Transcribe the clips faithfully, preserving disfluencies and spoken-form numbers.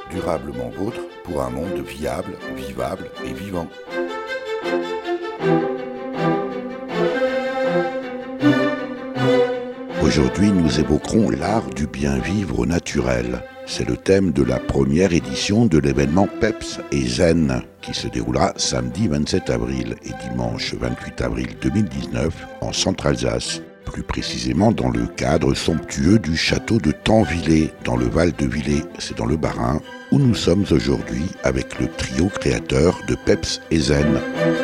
Durablement vôtre pour un monde viable, vivable et vivant. Aujourd'hui, nous évoquerons l'art du bien vivre naturel. C'est le thème de la première édition de l'événement Peps et Zen, qui se déroulera samedi vingt-sept avril et dimanche vingt-huit avril deux mille dix-neuf en Centre-Alsace. Plus précisément dans le cadre somptueux du château de Tanvillers, dans le Val de Villers, c'est dans le Bas-Rhin, où nous sommes aujourd'hui avec le trio créateur de Peps et Zen.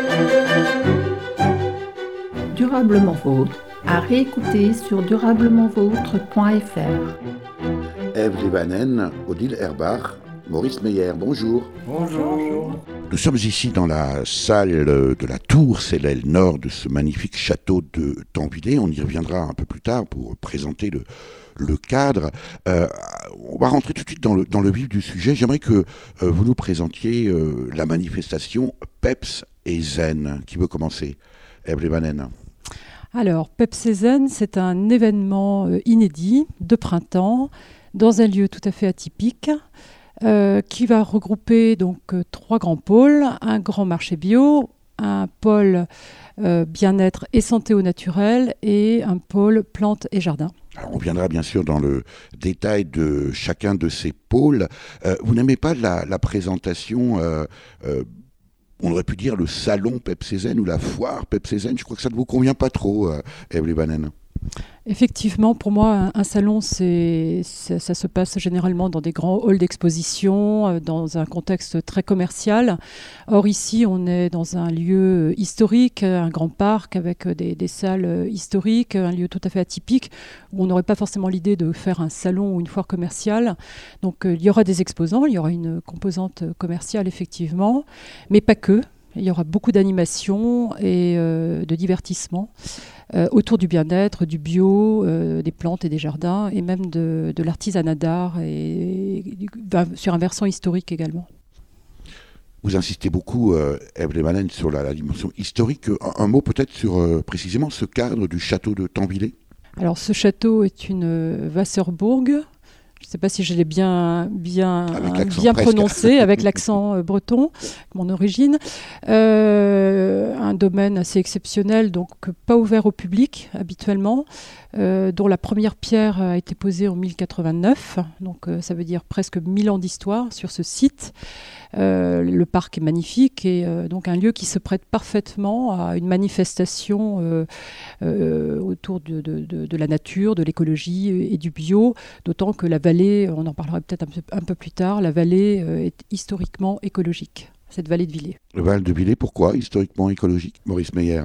Durablement vôtre, à réécouter sur durablement vôtre point f r. Ève Levanen, Odile Herbach, Maurice Meyer, bonjour. Bonjour. Nous sommes ici dans la salle de la tour Célèle Nord de ce magnifique château de Tanvillers. On y reviendra un peu plus tard pour présenter le, le cadre. Euh, on va rentrer tout de suite dans le, dans le vif du sujet. J'aimerais que euh, vous nous présentiez euh, la manifestation Peps et Zen. Qui veut commencer? Ève Levanen. Alors, Peps et Zen, c'est un événement euh, inédit de printemps dans un lieu tout à fait atypique. Euh, qui va regrouper donc euh, trois grands pôles, un grand marché bio, un pôle euh, bien-être et santé au naturel et un pôle plantes et jardins. Alors on viendra bien sûr dans le détail de chacun de ces pôles. Euh, vous n'aimez pas la, la présentation, euh, euh, on aurait pu dire le salon Peps et Zen ou la foire Peps et Zen, je crois que ça ne vous convient pas trop, euh, Ève Levanen. Effectivement, pour moi, un, un salon, c'est, ça, ça se passe généralement dans des grands halls d'exposition, euh, dans un contexte très commercial. Or ici, on est dans un lieu historique, un grand parc avec des, des salles historiques, un lieu tout à fait atypique, où on n'aurait pas forcément l'idée de faire un salon ou une foire commerciale. Donc euh, il y aura des exposants, il y aura une composante commerciale effectivement, mais pas que. Il y aura beaucoup d'animations et euh, de divertissement euh, autour du bien-être, du bio, euh, des plantes et des jardins, et même de, de l'artisanat d'art, et, et bah, sur un versant historique également. Vous insistez beaucoup, euh, Ève Levanen, sur la, la dimension historique. Un, un mot peut-être sur euh, précisément ce cadre du château de Tanvillers. Alors ce château est une euh, Wasserburg. Je ne sais pas si je l'ai bien, bien, bien prononcé, avec l'accent euh, breton, mon origine. Euh, un domaine assez exceptionnel, donc pas ouvert au public habituellement, euh, dont la première pierre a été posée en mille quatre-vingt-neuf, donc euh, ça veut dire presque mille ans d'histoire sur ce site. Euh, le parc est magnifique et euh, donc un lieu qui se prête parfaitement à une manifestation euh, euh, autour de, de, de, de la nature, de l'écologie et du bio, d'autant que la vallée, on en parlera peut-être un peu, un peu plus tard, la vallée euh, est historiquement écologique, cette vallée de Villers. Le Val de Villers, pourquoi historiquement écologique? Maurice Meyer.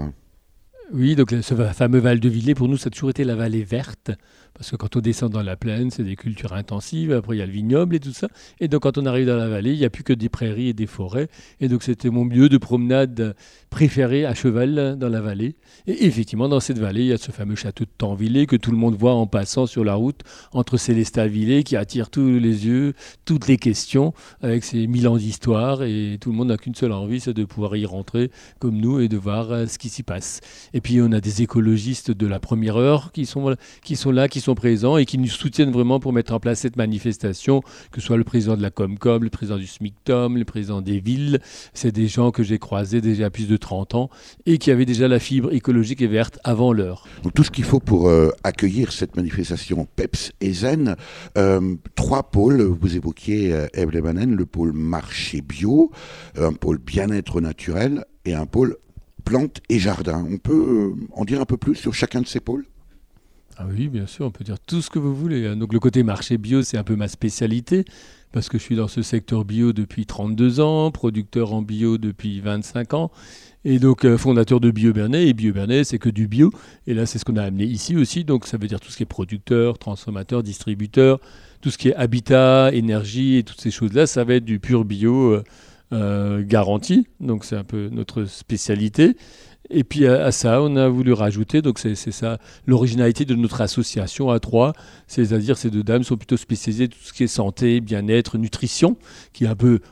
Oui, donc ce fameux Val de Villers, pour nous, ça a toujours été la vallée verte. Parce que quand on descend dans la plaine, c'est des cultures intensives. Après, il y a le vignoble et tout ça. Et donc, quand on arrive dans la vallée, il n'y a plus que des prairies et des forêts. Et donc, c'était mon lieu de promenade préféré à cheval dans la vallée. Et effectivement, dans cette vallée, il y a ce fameux château de Tanvillers que tout le monde voit en passant sur la route entre Célestat et Villers, qui attire tous les yeux, toutes les questions, avec ses mille ans d'histoire. Et tout le monde n'a qu'une seule envie, c'est de pouvoir y rentrer comme nous et de voir ce qui s'y passe. Et puis, on a des écologistes de la première heure qui sont, qui sont là, qui sont présents et qui nous soutiennent vraiment pour mettre en place cette manifestation, que ce soit le président de la Comcom, le président du SMICTOM, le président des villes. C'est des gens que j'ai croisés déjà plus de trente ans et qui avaient déjà la fibre écologique et verte avant l'heure. Donc, tout ce qu'il faut pour euh, accueillir cette manifestation Peps et Zen, euh, trois pôles, vous évoquiez euh, Ève Levanen, le pôle marché bio, un pôle bien-être naturel et un pôle plantes et jardins. On peut euh, en dire un peu plus sur chacun de ces pôles ? Ah oui, bien sûr, on peut dire tout ce que vous voulez. Donc le côté marché bio, c'est un peu ma spécialité, parce que je suis dans ce secteur bio depuis trente-deux ans, producteur en bio depuis vingt-cinq ans, et donc euh, fondateur de Bio Bernay. Et Bio Bernay, c'est que du bio. Et là, c'est ce qu'on a amené ici aussi. Donc ça veut dire tout ce qui est producteur, transformateur, distributeur, tout ce qui est habitat, énergie et toutes ces choses-là, ça va être du pur bio euh, euh, garanti. Donc c'est un peu notre spécialité. Et puis à, à ça, on a voulu rajouter, donc c'est, c'est ça l'originalité de notre association à trois, c'est-à-dire ces deux dames sont plutôt spécialisées dans tout ce qui est santé, bien-être, nutrition, qui est un peu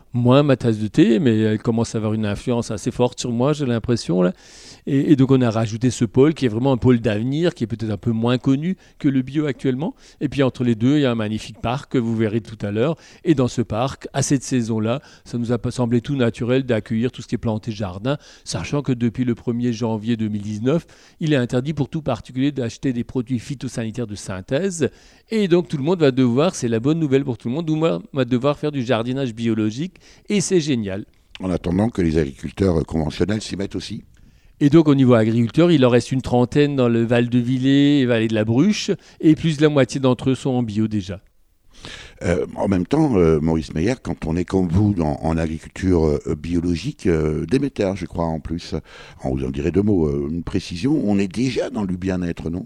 moins ma tasse de thé, mais elle commence à avoir une influence assez forte sur moi, j'ai l'impression, là. Et, et donc on a rajouté ce pôle qui est vraiment un pôle d'avenir, qui est peut-être un peu moins connu que le bio actuellement. Et puis entre les deux, il y a un magnifique parc que vous verrez tout à l'heure. Et dans ce parc, à cette saison-là, ça nous a semblé tout naturel d'accueillir tout ce qui est planté jardin, sachant que depuis le premier janvier deux mille dix-neuf, il est interdit pour tout particulier d'acheter des produits phytosanitaires de synthèse. Et donc tout le monde va devoir, c'est la bonne nouvelle pour tout le monde, tout le monde va devoir faire du jardinage biologique. Et c'est génial. En attendant que les agriculteurs conventionnels s'y mettent aussi. Et donc au niveau agriculteur, il en reste une trentaine dans le Val de Villers et Vallée de la Bruche, et plus de la moitié d'entre eux sont en bio déjà. Euh, en même temps, euh, Maurice Meyer, quand on est comme vous dans, en agriculture euh, biologique, euh, Déméter, je crois en plus, on vous en dirait deux mots, euh, une précision, on est déjà dans le bien-être, non ?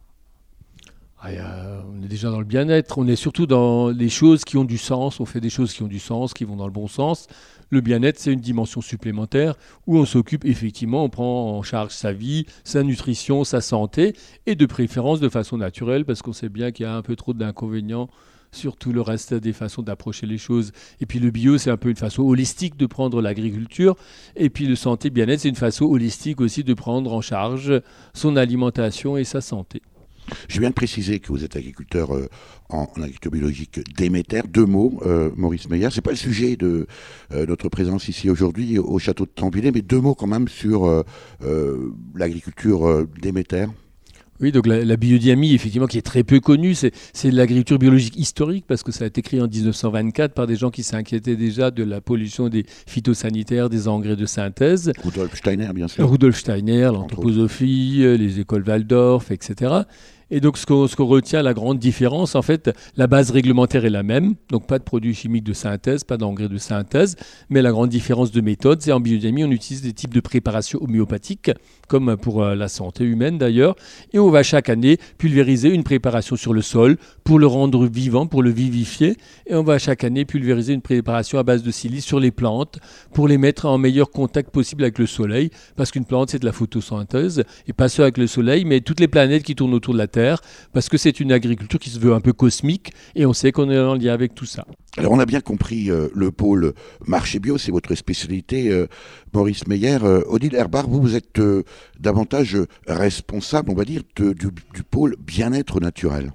Ah, euh, on est déjà dans le bien-être, on est surtout dans les choses qui ont du sens, on fait des choses qui ont du sens, qui vont dans le bon sens. Le bien-être, c'est une dimension supplémentaire où on s'occupe effectivement, on prend en charge sa vie, sa nutrition, sa santé, et de préférence de façon naturelle, parce qu'on sait bien qu'il y a un peu trop d'inconvénients sur tout le reste des façons d'approcher les choses. Et puis le bio, c'est un peu une façon holistique de prendre l'agriculture, et puis le santé bien-être, c'est une façon holistique aussi de prendre en charge son alimentation et sa santé. Je viens de préciser que vous êtes agriculteur euh, en, en agriculture biologique Déméter. Deux mots, euh, Maurice Meyer. Ce n'est pas le sujet de euh, notre présence ici aujourd'hui au château de Tampvillers, mais deux mots quand même sur euh, euh, l'agriculture euh, Déméter. Oui, donc la, la biodynamie, effectivement, qui est très peu connue, c'est, c'est l'agriculture biologique historique, parce que ça a été créé en dix-neuf cent vingt-quatre par des gens qui s'inquiétaient déjà de la pollution des phytosanitaires, des engrais de synthèse. Rudolf Steiner, bien sûr. Rudolf Steiner, l'anthroposophie, les écoles Waldorf, et cetera. Et donc, ce qu'on, ce qu'on retient, la grande différence, en fait, la base réglementaire est la même. Donc, pas de produits chimiques de synthèse, pas d'engrais de synthèse. Mais la grande différence de méthode, c'est en biodynamie, on utilise des types de préparations homéopathiques, comme pour la santé humaine d'ailleurs. Et on va chaque année pulvériser une préparation sur le sol pour le rendre vivant, pour le vivifier. Et on va chaque année pulvériser une préparation à base de silice sur les plantes pour les mettre en meilleur contact possible avec le soleil. Parce qu'une plante, c'est de la photosynthèse. Et pas seul avec le soleil, mais toutes les planètes qui tournent autour de la Terre. Parce que c'est une agriculture qui se veut un peu cosmique et on sait qu'on est en lien avec tout ça. Alors on a bien compris euh, le pôle marché bio, c'est votre spécialité, euh, Maurice Meyer. Euh, Odile Herbart, vous, vous êtes euh, davantage responsable, on va dire, de, du, du pôle bien-être naturel.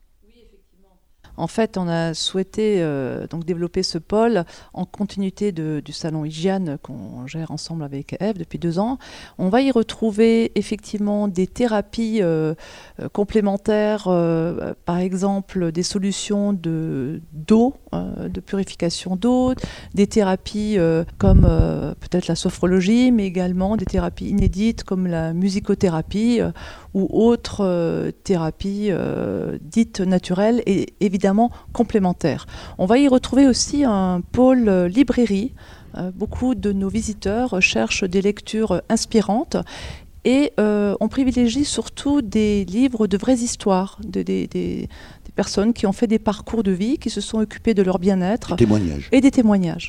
En fait, on a souhaité euh, donc développer ce pôle en continuité de, du salon Hygiène qu'on gère ensemble avec Eve depuis deux ans. On va y retrouver effectivement des thérapies euh, euh, complémentaires, euh, par exemple des solutions de, d'eau, euh, de purification d'eau, des thérapies euh, comme euh, peut-être la sophrologie, mais également des thérapies inédites comme la musicothérapie euh, ou autres euh, thérapies euh, dites naturelles et évidemment complémentaires. On va y retrouver aussi un pôle euh, librairie. Euh, beaucoup de nos visiteurs cherchent des lectures inspirantes et euh, on privilégie surtout des livres de vraies histoires, de, des, des, des personnes qui ont fait des parcours de vie, qui se sont occupées de leur bien-être. Des témoignages. Et des témoignages.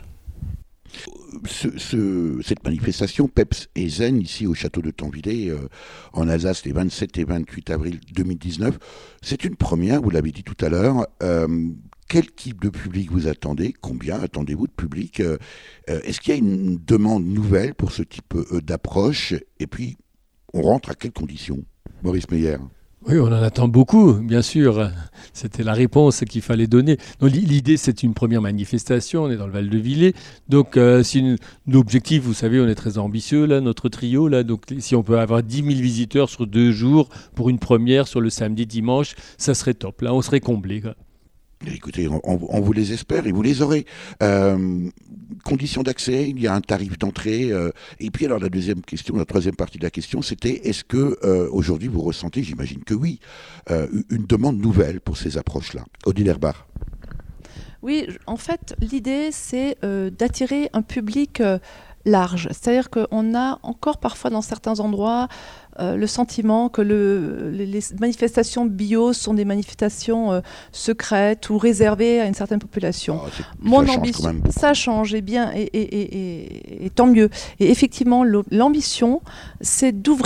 Ce, ce, cette manifestation Peps et Zen ici au château de Tampvillers euh, en Alsace les vingt-sept et vingt-huit avril deux mille dix-neuf, c'est une première, vous l'avez dit tout à l'heure. Euh, quel type de public vous attendez ? Combien attendez-vous de public ? euh, Est-ce qu'il y a une demande nouvelle pour ce type euh, d'approche ? Et puis, on rentre à quelles conditions ? Maurice Meyer. Oui, on en attend beaucoup, bien sûr. C'était la réponse qu'il fallait donner. Donc, l'idée, c'est une première manifestation. On est dans le Val de Villers. Donc, euh, si une, l'objectif, vous savez, on est très ambitieux, là, notre trio. Là, donc, si on peut avoir dix mille visiteurs sur deux jours pour une première sur le samedi, dimanche, ça serait top. Là, on serait comblé, quoi. Écoutez, on, on vous les espère et vous les aurez. Euh, conditions d'accès, il y a un tarif d'entrée. Euh, et puis alors la deuxième question, la troisième partie de la question, c'était est-ce que euh, aujourd'hui vous ressentez, j'imagine que oui, euh, une demande nouvelle pour ces approches-là ? Odile Herbart. Oui, en fait, l'idée c'est euh, d'attirer un public euh, large. C'est-à-dire qu'on a encore parfois dans certains endroits euh, le sentiment que le, les, les manifestations bio sont des manifestations euh, secrètes ou réservées à une certaine population. Oh, Mon ambition, ça change et bien et, et, et, et, et tant mieux. Et effectivement, l'ambition, c'est d'ouvrir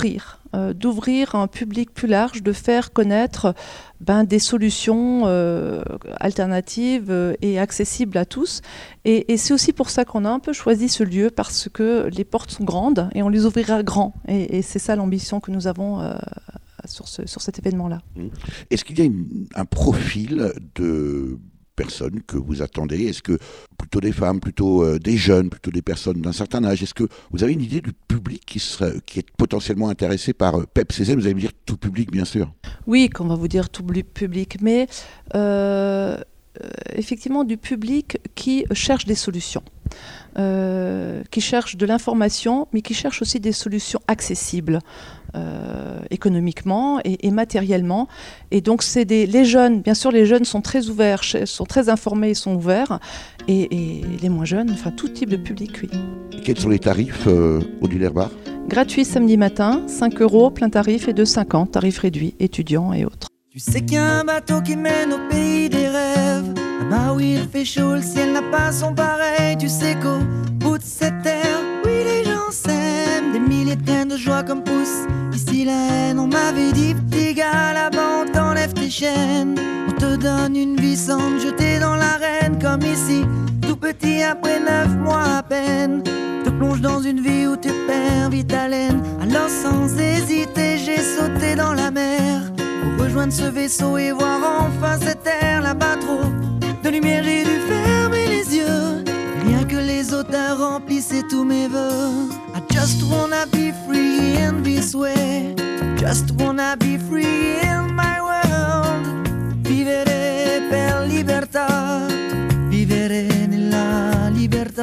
euh, d'ouvrir un public plus large, de faire connaître ben, des solutions euh, alternatives euh, et accessibles à tous. Et, et c'est aussi pour ça qu'on a un peu choisi ce lieu, parce que les portes sont grandes et on les ouvrira grand. Et, et c'est ça l'ambition que nous avons euh, sur, ce, sur cet événement-là. Est-ce qu'il y a une, un profil de personnes que vous attendez? Est-ce que plutôt des femmes, plutôt euh, des jeunes, plutôt des personnes d'un certain âge? Est-ce que vous avez une idée du public qui, serait, qui est potentiellement intéressé par euh, Peps et Zen? Vous allez me dire tout public, bien sûr. Oui, qu'on va vous dire tout public, mais euh, euh, effectivement du public qui cherche des solutions. Euh, qui cherche de l'information, mais qui cherche aussi des solutions accessibles euh, économiquement et, et matériellement. Et donc, c'est des, les jeunes, bien sûr, les jeunes sont très ouverts, sont très informés et sont ouverts. Et, et les moins jeunes, enfin, tout type de public, oui. Et quels sont les tarifs euh, au Diller Bar? Gratuit samedi matin, cinq euros, plein tarif, et deux euros cinquante, tarif réduit, étudiants et autres. Tu sais qu'il y a un bateau qui mène au pays des rêves. Là-bas où il fait chaud, le ciel n'a pas son pareil. Tu sais qu'au bout de cette terre, oui les gens s'aiment. Des milliers de graines de joie comme poussent ici la haine. On m'avait dit petit gars, là-bas on t'enlève tes chaînes. On te donne une vie sans te jeter dans l'arène. Comme ici, tout petit après neuf mois à peine. Te plonge dans une vie où tu perds vite haleine. Alors sans hésiter, j'ai sauté dans la mer. Pour rejoindre ce vaisseau et voir enfin cette terre là-bas trop de lumière, j'ai dû fermer les yeux. Rien que les odeurs remplissaient tous mes vœux. I just wanna be free in this way. Just wanna be free in my world. Vivere per libertà. Vivere nella libertà.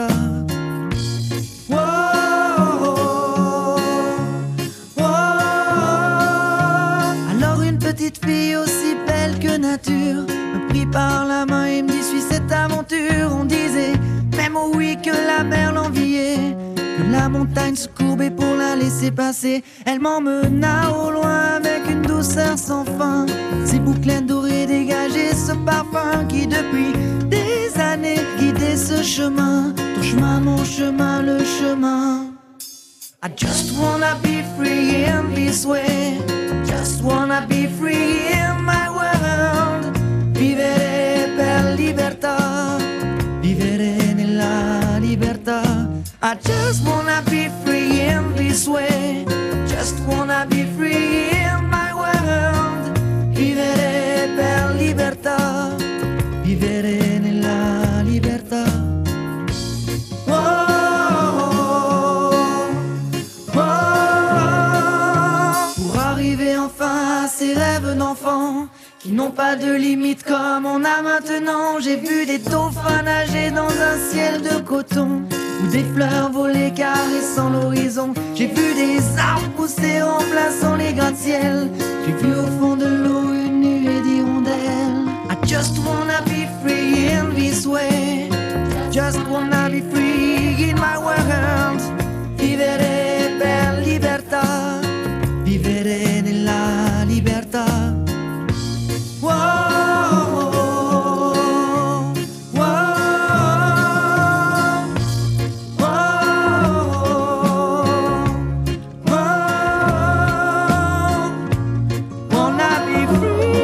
Petite fille aussi belle que nature me prit par la main et me dit suis cette aventure. On disait même oh oui que la mer l'enviait, que la montagne se courbait pour la laisser passer. Elle m'emmena au loin avec une douceur sans fin. Ses bouclettes dorées dégageaient ce parfum qui depuis des années guidait ce chemin. Ton chemin, mon chemin, le chemin. I just wanna be free in this way. Just wanna be free in my world. Vivere per libertà. Vivere nella libertà. I just wanna be free in this way. Just wanna be free in my world. Vivere per libertà. Vivere nella libertà. Oh. Ces rêves d'enfants qui n'ont pas de limite comme on a maintenant. J'ai vu des dauphins nager dans un ciel de coton, ou des fleurs voler caressant l'horizon. J'ai vu des arbres pousser remplaçant les gratte-ciel. J'ai vu au fond de l'eau une nuée d'hirondelles. I just wanna be free in this way. Just wanna be free in my world. Vivere per libertà. Vivere nella libertà. Wow, wow, wow, wow. Wanna be free.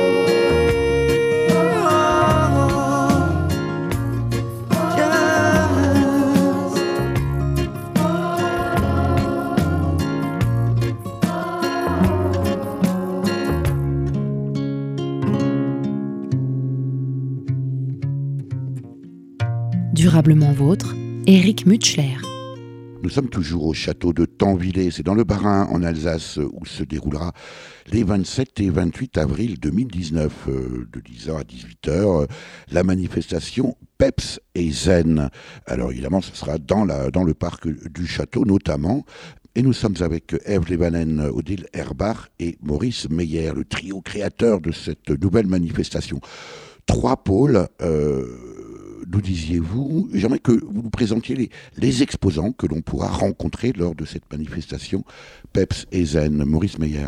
Durablement vôtre, Éric Mutschler. Nous sommes toujours au château de Tanvillers, c'est dans le Bas-Rhin, en Alsace, où se déroulera les vingt-sept et vingt-huit avril deux mille dix-neuf, euh, de dix heures à dix-huit heures, euh, la manifestation Peps et Zen. Alors évidemment, ce sera dans, la, dans le parc du château notamment. Et nous sommes avec Ève Levanen, Odile Herbach et Maurice Meyer, le trio créateur de cette nouvelle manifestation. Trois pôles... Euh, Nous disiez-vous, j'aimerais que vous nous présentiez les, les exposants que l'on pourra rencontrer lors de cette manifestation Peps et Zen. Maurice Meyer.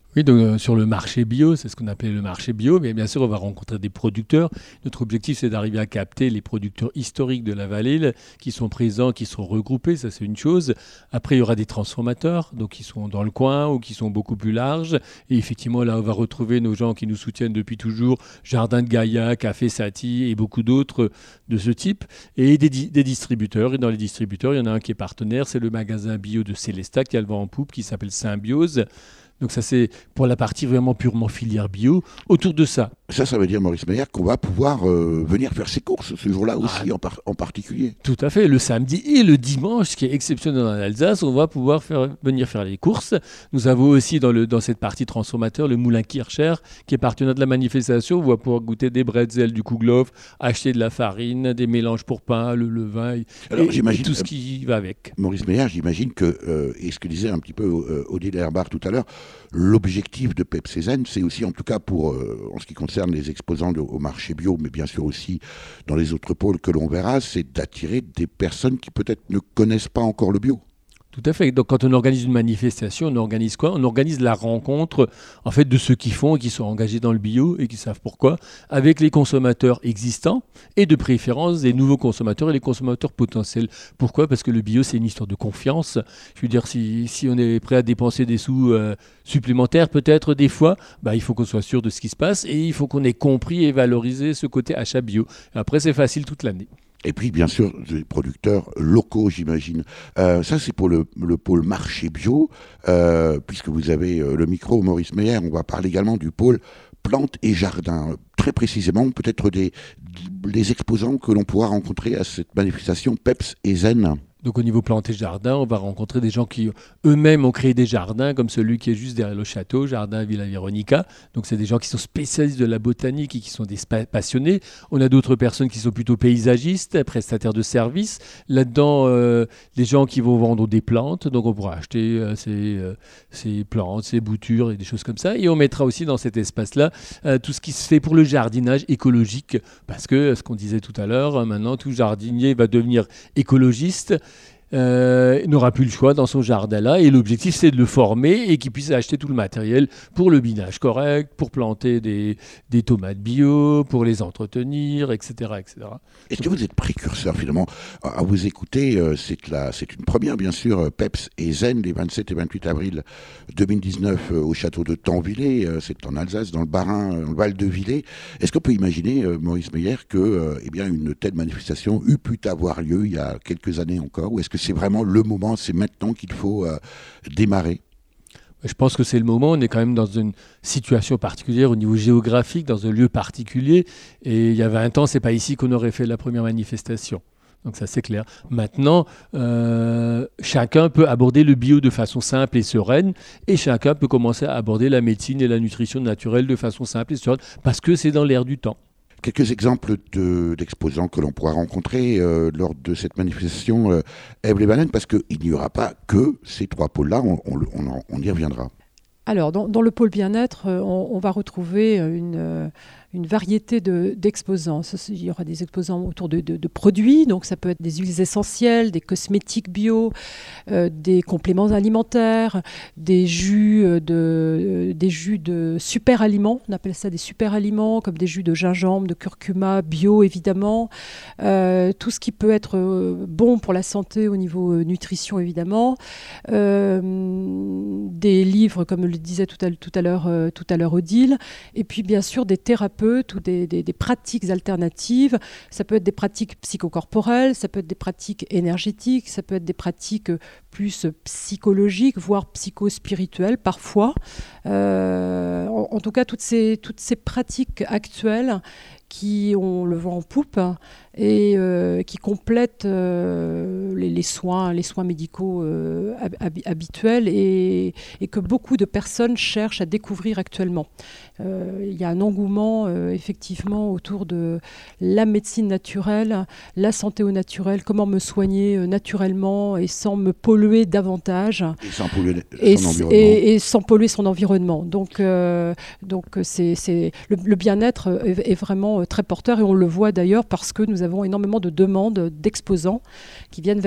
Oui, donc euh, sur le marché bio, c'est ce qu'on appelait le marché bio, mais bien sûr, on va rencontrer des producteurs. Notre objectif, c'est d'arriver à capter les producteurs historiques de la vallée là, qui sont présents, qui sont regroupés, ça c'est une chose. Après, il y aura des transformateurs, donc qui sont dans le coin ou qui sont beaucoup plus larges. Et effectivement, là, on va retrouver nos gens qui nous soutiennent depuis toujours, Jardin de Gaïa, Café Satie et beaucoup d'autres de ce type. Et des, di- des distributeurs. Et dans les distributeurs, il y en a un qui est partenaire, c'est le magasin bio de Célestat qui a le vent en poupe, qui s'appelle Symbiose. Donc ça, c'est pour la partie vraiment purement filière bio. Autour de ça. Ça, ça veut dire, Maurice Meyer, qu'on va pouvoir euh, venir faire ses courses ce jour-là aussi, ah, en, par- en particulier. Tout à fait. Le samedi et le dimanche, ce qui est exceptionnel en Alsace, on va pouvoir faire, venir faire les courses. Nous avons aussi dans, le, dans cette partie transformateur le Moulin Kircher, qui est partenaire de la manifestation. On va pouvoir goûter des bretzels du Kouglof, acheter de la farine, des mélanges pour pain, le levain et, Alors, et tout ce qui va avec. Maurice Meyer, j'imagine que, euh, et ce que disait un petit peu euh, Odile Herbart tout à l'heure, l'objectif de Peps et Zen, c'est aussi, en tout cas pour, euh, en ce qui concerne les exposants de, au marché bio, mais bien sûr aussi dans les autres pôles que l'on verra, c'est d'attirer des personnes qui peut-être ne connaissent pas encore le bio. Tout à fait. Donc, quand on organise une manifestation, on organise quoi ? On organise la rencontre, en fait, de ceux qui font et qui sont engagés dans le bio et qui savent pourquoi, avec les consommateurs existants et de préférence des nouveaux consommateurs et les consommateurs potentiels. Pourquoi ? Parce que le bio, c'est une histoire de confiance. Je veux dire, si, si on est prêt à dépenser des sous euh, supplémentaires, peut-être des fois, bah, il faut qu'on soit sûr de ce qui se passe et il faut qu'on ait compris et valorisé ce côté achat bio. Et après, c'est facile toute l'année. Et puis, bien sûr, des producteurs locaux, j'imagine. Euh, ça, c'est pour le, le pôle marché bio. Euh, puisque vous avez euh, le micro, Maurice Meyer, on va parler également du pôle plantes et jardins. Très précisément, peut-être des, des exposants que l'on pourra rencontrer à cette manifestation Peps et Zen. Donc au niveau plantes et jardins, on va rencontrer des gens qui eux-mêmes ont créé des jardins, comme celui qui est juste derrière le château, Jardin Villa Veronica. Donc c'est des gens qui sont spécialistes de la botanique et qui sont des spa- passionnés. On a d'autres personnes qui sont plutôt paysagistes, prestataires de services. Là-dedans, euh, des gens qui vont vendre des plantes. Donc on pourra acheter euh, ces, euh, ces plantes, ces boutures et des choses comme ça. Et on mettra aussi dans cet espace-là euh, tout ce qui se fait pour le jardinage écologique. Parce que, ce qu'on disait tout à l'heure, maintenant tout jardinier va devenir écologiste. Euh, n'aura plus le choix dans son jardin là et l'objectif c'est de le former et qu'il puisse acheter tout le matériel pour le binage correct, pour planter des, des tomates bio, pour les entretenir, et cetera, et cetera. Est-ce que vous êtes précurseur finalement à vous écouter, euh, c'est, la, c'est une première bien sûr, Peps et Zen les vingt-sept et vingt-huit avril deux mille dix-neuf euh, au château de Tanvillers, euh, c'est en Alsace, dans le Bas-Rhin, dans le Val de Villers. Est-ce qu'on peut imaginer, euh, Maurice Meyer, que euh, eh bien, une telle manifestation eût pu avoir lieu il y a quelques années encore, ou est-ce que c'est vraiment le moment, c'est maintenant qu'il faut euh, démarrer? Je pense que c'est le moment. On est quand même dans une situation particulière au niveau géographique, dans un lieu particulier. Et il y a vingt ans, c'est pas ici qu'on aurait fait la première manifestation. Donc ça, c'est clair. Maintenant, euh, chacun peut aborder le bio de façon simple et sereine. Et chacun peut commencer à aborder la médecine et la nutrition naturelle de façon simple et sereine. Parce que c'est dans l'air du temps. Quelques exemples de, d'exposants que l'on pourra rencontrer euh, lors de cette manifestation euh, Ève les Baleines, parce qu'il n'y aura pas que ces trois pôles-là, on, on, on, on y reviendra. Alors, dans, dans le pôle bien-être, on, on va retrouver une, une variété de, d'exposants. Il y aura des exposants autour de, de, de produits, donc ça peut être des huiles essentielles, des cosmétiques bio, euh, des compléments alimentaires, des jus de, euh, des jus de super aliments, on appelle ça des super aliments, comme des jus de gingembre, de curcuma, bio évidemment, euh, tout ce qui peut être bon pour la santé au niveau euh, nutrition évidemment, euh, des livres comme le disait tout à, tout à l'heure, euh, tout à l'heure Odile, et puis bien sûr des thérapeutes ou des, des, des pratiques alternatives. Ça peut être des pratiques psychocorporelles, ça peut être des pratiques énergétiques, ça peut être des pratiques plus psychologiques, voire psychospirituelles parfois. Euh, en, en tout cas, toutes ces, toutes ces pratiques actuelles qui ont le vent en poupe et euh, qui complètent euh, les, les soins, les soins médicaux euh, hab- habituels et, et que beaucoup de personnes cherchent à découvrir actuellement. Euh, il y a un engouement euh, effectivement autour de la médecine naturelle, la santé au naturel, comment me soigner euh, naturellement et sans me polluer davantage et sans polluer et, son environnement. Et, et sans polluer son environnement. Donc, euh, donc c'est, c'est, le, le bien-être est, est vraiment très porteur et on le voit d'ailleurs parce que nous avons énormément de demandes d'exposants qui viennent vers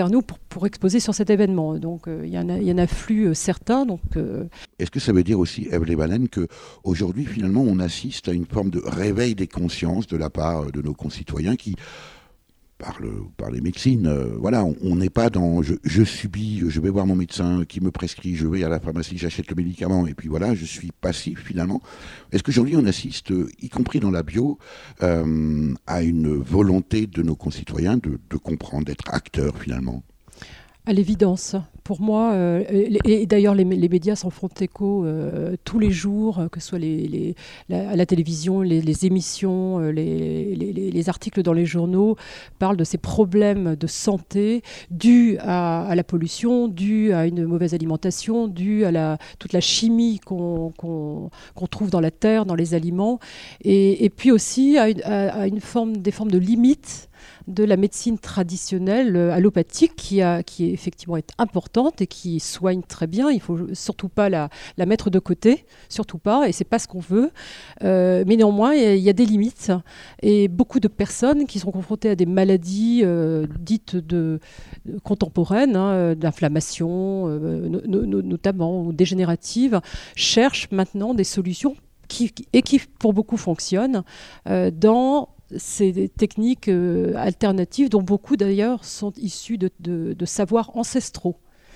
vers nous pour, pour exposer sur cet événement. Donc il euh, y, y a un afflux euh, certain. Donc, euh... Est-ce que ça veut dire aussi, Ève Lebanen, qu'aujourd'hui, finalement, on assiste à une forme de réveil des consciences de la part de nos concitoyens qui, par, le, par les médecines, euh, voilà, on n'est pas dans je, je subis, je vais voir mon médecin qui me prescrit, je vais à la pharmacie, j'achète le médicament, et puis voilà, je suis passif finalement. Est-ce qu'aujourd'hui on assiste, y compris dans la bio, euh, à une volonté de nos concitoyens de, de comprendre, d'être acteurs finalement ? À l'évidence. Pour moi, euh, et, et d'ailleurs les, les médias s'en font écho euh, tous les jours, que ce soit les, les, la, à la télévision, les, les émissions, les, les, les articles dans les journaux parlent de ces problèmes de santé dus à, à la pollution, dus à une mauvaise alimentation, dus à la, toute la chimie qu'on, qu'on, qu'on trouve dans la terre, dans les aliments, et, et puis aussi à une, à, à une forme, des formes de limites de la médecine traditionnelle euh, allopathique qui, a, qui est effectivement est importante et qui soigne très bien. Il ne faut surtout pas la, la mettre de côté, surtout pas, et ce n'est pas ce qu'on veut. Euh, mais néanmoins, il y, y a des limites. Et beaucoup de personnes qui sont confrontées à des maladies euh, dites de, de contemporaines, hein, d'inflammation euh, no, no, notamment, ou dégénératives, cherchent maintenant des solutions qui, et qui, pour beaucoup, fonctionnent euh, dans ces techniques euh, alternatives dont beaucoup d'ailleurs sont issues de, de, de savoirs ancestraux.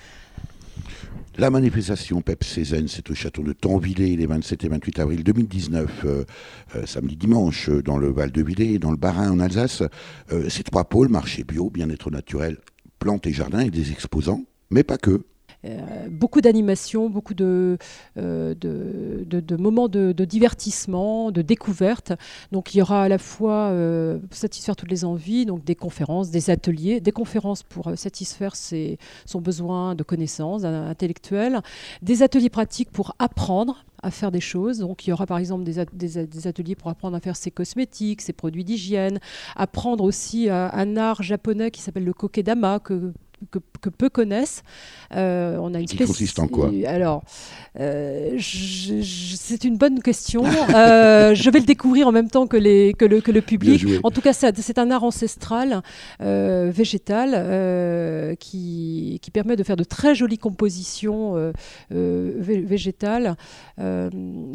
La manifestation Peps et Zen, c'est au château de Tanvillers les vingt-sept et vingt-huit avril deux mille dix-neuf, euh, euh, samedi dimanche, dans le Val-de-Villers, dans le Bas-Rhin en Alsace. Euh, ces trois pôles, marché bio, bien-être naturel, plantes et jardins, et des exposants, mais pas que. Euh, beaucoup d'animations, beaucoup de, euh, de, de, de moments de, de divertissement, de découverte. Donc il y aura à la fois, euh, pour satisfaire toutes les envies, donc des conférences, des ateliers, des conférences pour euh, satisfaire ses, son besoin de connaissances euh, intellectuelles, des ateliers pratiques pour apprendre à faire des choses. Donc il y aura par exemple des, a- des, des ateliers pour apprendre à faire ses cosmétiques, ses produits d'hygiène, apprendre aussi euh, un art japonais qui s'appelle le kokedama, que Que, que peu connaissent. Euh, on a une qui spéc... consiste en quoi ? Alors, euh, je, je, c'est une bonne question. euh, je vais le découvrir en même temps que, les, que, le, que le public. En tout cas, c'est, c'est un art ancestral, euh, végétal, euh, qui, qui permet de faire de très jolies compositions euh, euh, végétales. Euh,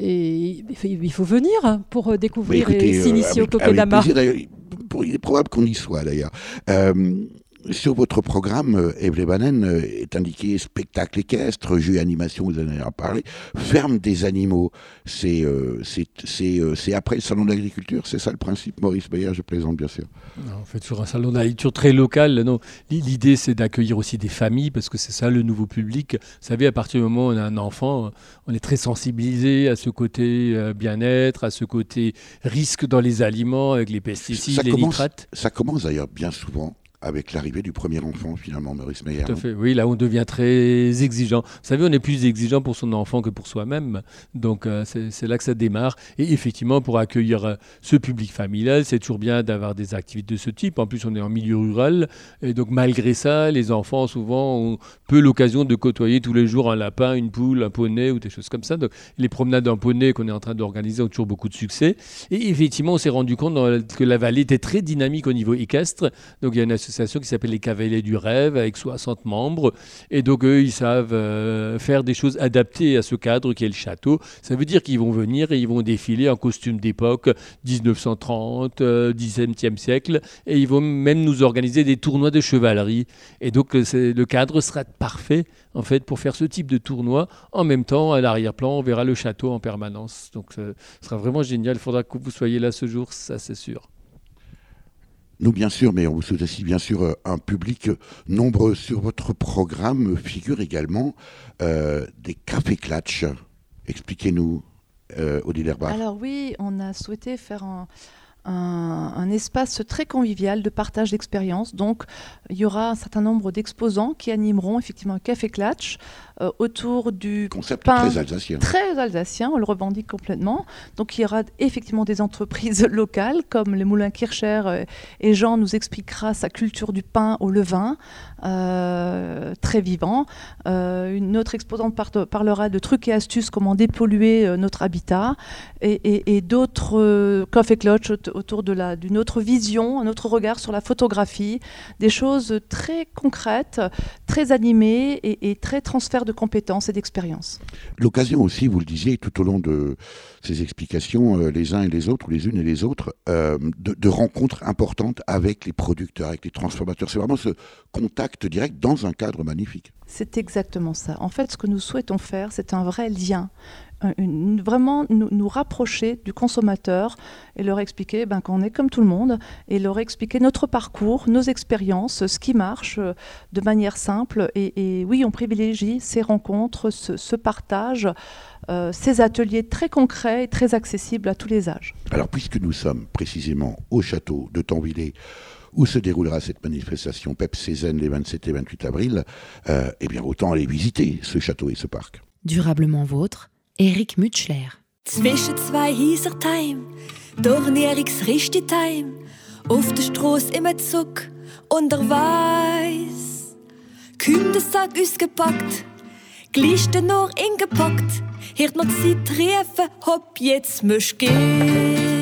et il faut venir pour découvrir écoutez, et s'initier euh, au kokedama. Il est probable qu'on y soit d'ailleurs. Euh, Sur votre programme, Ève Lebanen, est indiqué spectacle équestre, jeux et animation, vous en avez parlé, ferme des animaux. C'est, euh, c'est, c'est, euh, c'est après le salon de l'agriculture, c'est ça le principe, Maurice Bayer, je plaisante bien sûr. Non, en fait, sur un salon d'agriculture très local, non. L'idée c'est d'accueillir aussi des familles, parce que c'est ça le nouveau public. Vous savez, à partir du moment où on a un enfant, on est très sensibilisé à ce côté euh, bien-être, à ce côté risque dans les aliments, avec les pesticides, ça les commence, nitrates. Ça commence d'ailleurs bien souvent avec l'arrivée du premier enfant, finalement, Maurice Meyer. Tout à fait, oui, là on devient très exigeant. Vous savez, on est plus exigeant pour son enfant que pour soi-même, donc euh, c'est, c'est là que ça démarre. Et effectivement, pour accueillir euh, ce public familial, c'est toujours bien d'avoir des activités de ce type. En plus, on est en milieu rural, et donc malgré ça, les enfants, souvent, ont peu l'occasion de côtoyer tous les jours un lapin, une poule, un poney ou des choses comme ça. Donc les promenades en poney qu'on est en train d'organiser ont toujours beaucoup de succès. Et effectivement, on s'est rendu compte dans la, que la vallée était très dynamique au niveau équestre. Donc il y a une association qui s'appelle les Cavaliers du Rêve avec soixante membres, et donc eux ils savent euh, faire des choses adaptées à ce cadre qui est le château. Ça veut dire qu'ils vont venir et ils vont défiler en costume d'époque dix-neuf cent trente, euh, dix-septième siècle, et ils vont même nous organiser des tournois de chevalerie, et donc c'est, le cadre sera parfait en fait pour faire ce type de tournoi. En même temps, à l'arrière-plan on verra le château en permanence, donc ce sera vraiment génial. Il faudra que vous soyez là ce jour, ça c'est sûr. Nous, bien sûr, mais on vous souhaite aussi, bien sûr, un public nombreux. Sur votre programme figurent également euh, des cafés-clatch. Expliquez-nous, euh, Odile Herbach. Alors oui, on a souhaité faire un... Un, un espace très convivial de partage d'expériences. Donc, il y aura un certain nombre d'exposants qui animeront effectivement un café-clatch euh, autour du concept pain très alsacien. Très alsacien, on le revendique complètement. Donc, il y aura effectivement des entreprises locales comme les Moulins Kircher, euh, et Jean nous expliquera sa culture du pain au levain, euh, très vivant. Euh, une autre exposante par- parlera de trucs et astuces, comment dépolluer euh, notre habitat, et, et, et d'autres euh, café-clatch autour de la, du, une autre vision, un autre regard sur la photographie, des choses très concrètes, très animées et, et très transfert de compétences et d'expériences. L'occasion aussi, vous le disiez, tout au long de ces explications, euh, les uns et les autres, ou les unes et les autres, euh, de, de rencontres importantes avec les producteurs, avec les transformateurs. C'est vraiment ce contact direct dans un cadre magnifique. C'est exactement ça. En fait, ce que nous souhaitons faire, c'est un vrai lien. Une, vraiment nous, nous rapprocher du consommateur et leur expliquer ben, qu'on est comme tout le monde et leur expliquer notre parcours, nos expériences, ce qui marche euh, de manière simple. Et, et oui, on privilégie ces rencontres, ce, ce partage, euh, ces ateliers très concrets et très accessibles à tous les âges. Alors, puisque nous sommes précisément au château de Tanvillers, où se déroulera cette manifestation Peps et Zen les vingt-sept et vingt-huit avril, euh, eh bien autant aller visiter ce château et ce parc. Durablement vôtre, Eric Mutschler. Zwischen zwei Hiesertheim, durch Eriks Richtitheim, auf der Strasse immer Zuck und der Weiss. Küm der Sack uns gepackt, Gliste noch ingepackt, hört noch die Zeit riefen, hopp, jetzt müsst gehen.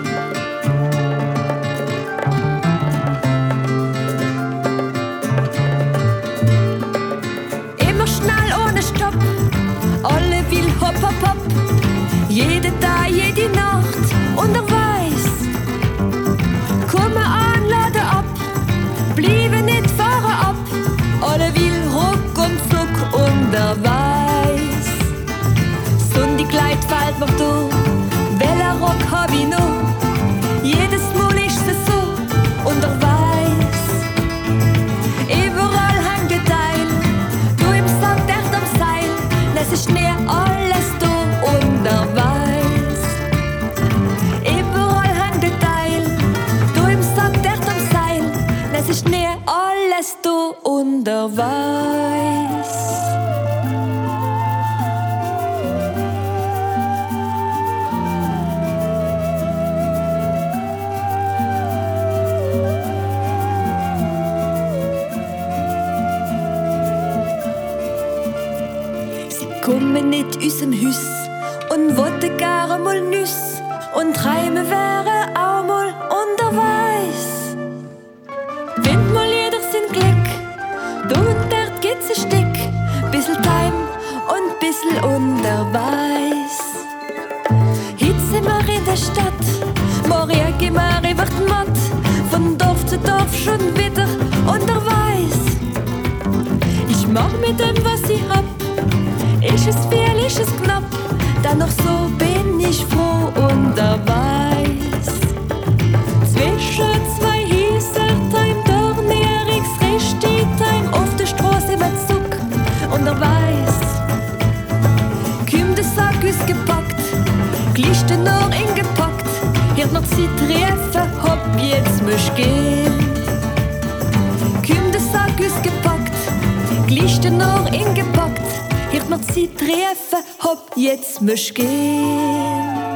Immer schnell ohne Stopp, alle will hopp, hopp, hopp. Jede Tag, jede Nacht und er weiß. Komme an, lade ab, bleibe nicht fahren ab. Alle will Ruck und Zuck und er weiß. Sonntagkleid fällt mir da, welcher Rock hab ich noch? Jedes Mal ist es so und er weiß. Überall hängt der Teil, du im Sack, echt am Seil. Es ist näher alles da und er weiß. Überall hängt der Teil, du im Sack, echt am Seil. Es ist näher alles da und er weiß. Kommen nicht unserem Haus und wollten gerne mal Nüsse und träumen wäre auch mal und er weiß. Find mal jeder sein Glück, da und dort gibt's ein Stück, bissl Time und bissl und er weiß. Heute sind wir in der Stadt, morgen gehen wir über die Matt, von Dorf zu Dorf schon wieder und er weiß. Ich mach mit dem, was ich hab. Ist es viel, ist es knapp, dennoch so bin ich froh und er weiß. Zwischen zwei Hiesertheim, durch Eriks Richtitheim, auf der Straße immer Zuck und er weiß. Küm der Sack ist gepackt, Gliste noch ingepackt, hört noch Zeit riefen, hopp, jetzt müsst gehen. Küm der Sack ist gepackt, Gliste noch ingepackt, hört noch Zeit riefen, hopp, jetzt müsst gehen.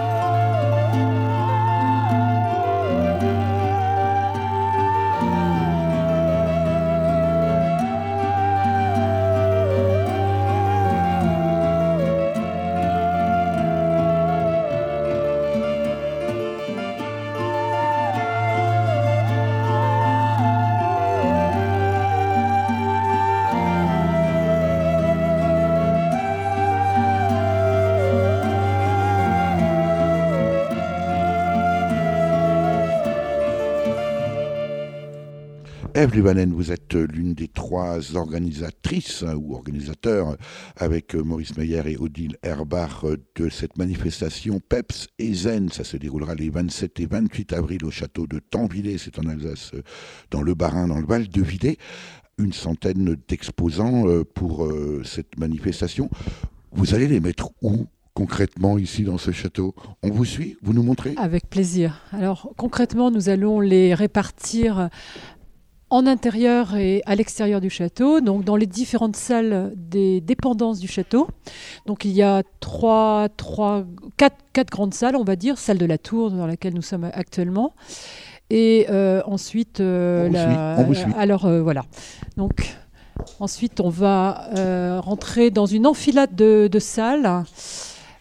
Ève Luvanen, vous êtes l'une des trois organisatrices hein, ou organisateurs avec Maurice Meyer et Odile Herbach de cette manifestation Peps et Zen. Ça se déroulera les vingt-sept et vingt-huit avril au château de Tanvillers, c'est en Alsace, dans le Bas-Rhin, dans le Val de Villers. Une centaine d'exposants pour cette manifestation. Vous allez les mettre où concrètement ici dans ce château? On vous suit? Vous nous montrez? Avec plaisir. Alors concrètement, nous allons les répartir en intérieur et à l'extérieur du château, donc dans les différentes salles des dépendances du château. Donc il y a trois, trois, quatre, quatre grandes salles, on va dire, salle de la Tour dans laquelle nous sommes actuellement. Et euh, ensuite, euh, on, la, suit, on vous suit. Alors euh, voilà. Donc ensuite, on va euh, rentrer dans une enfilade de, de salles.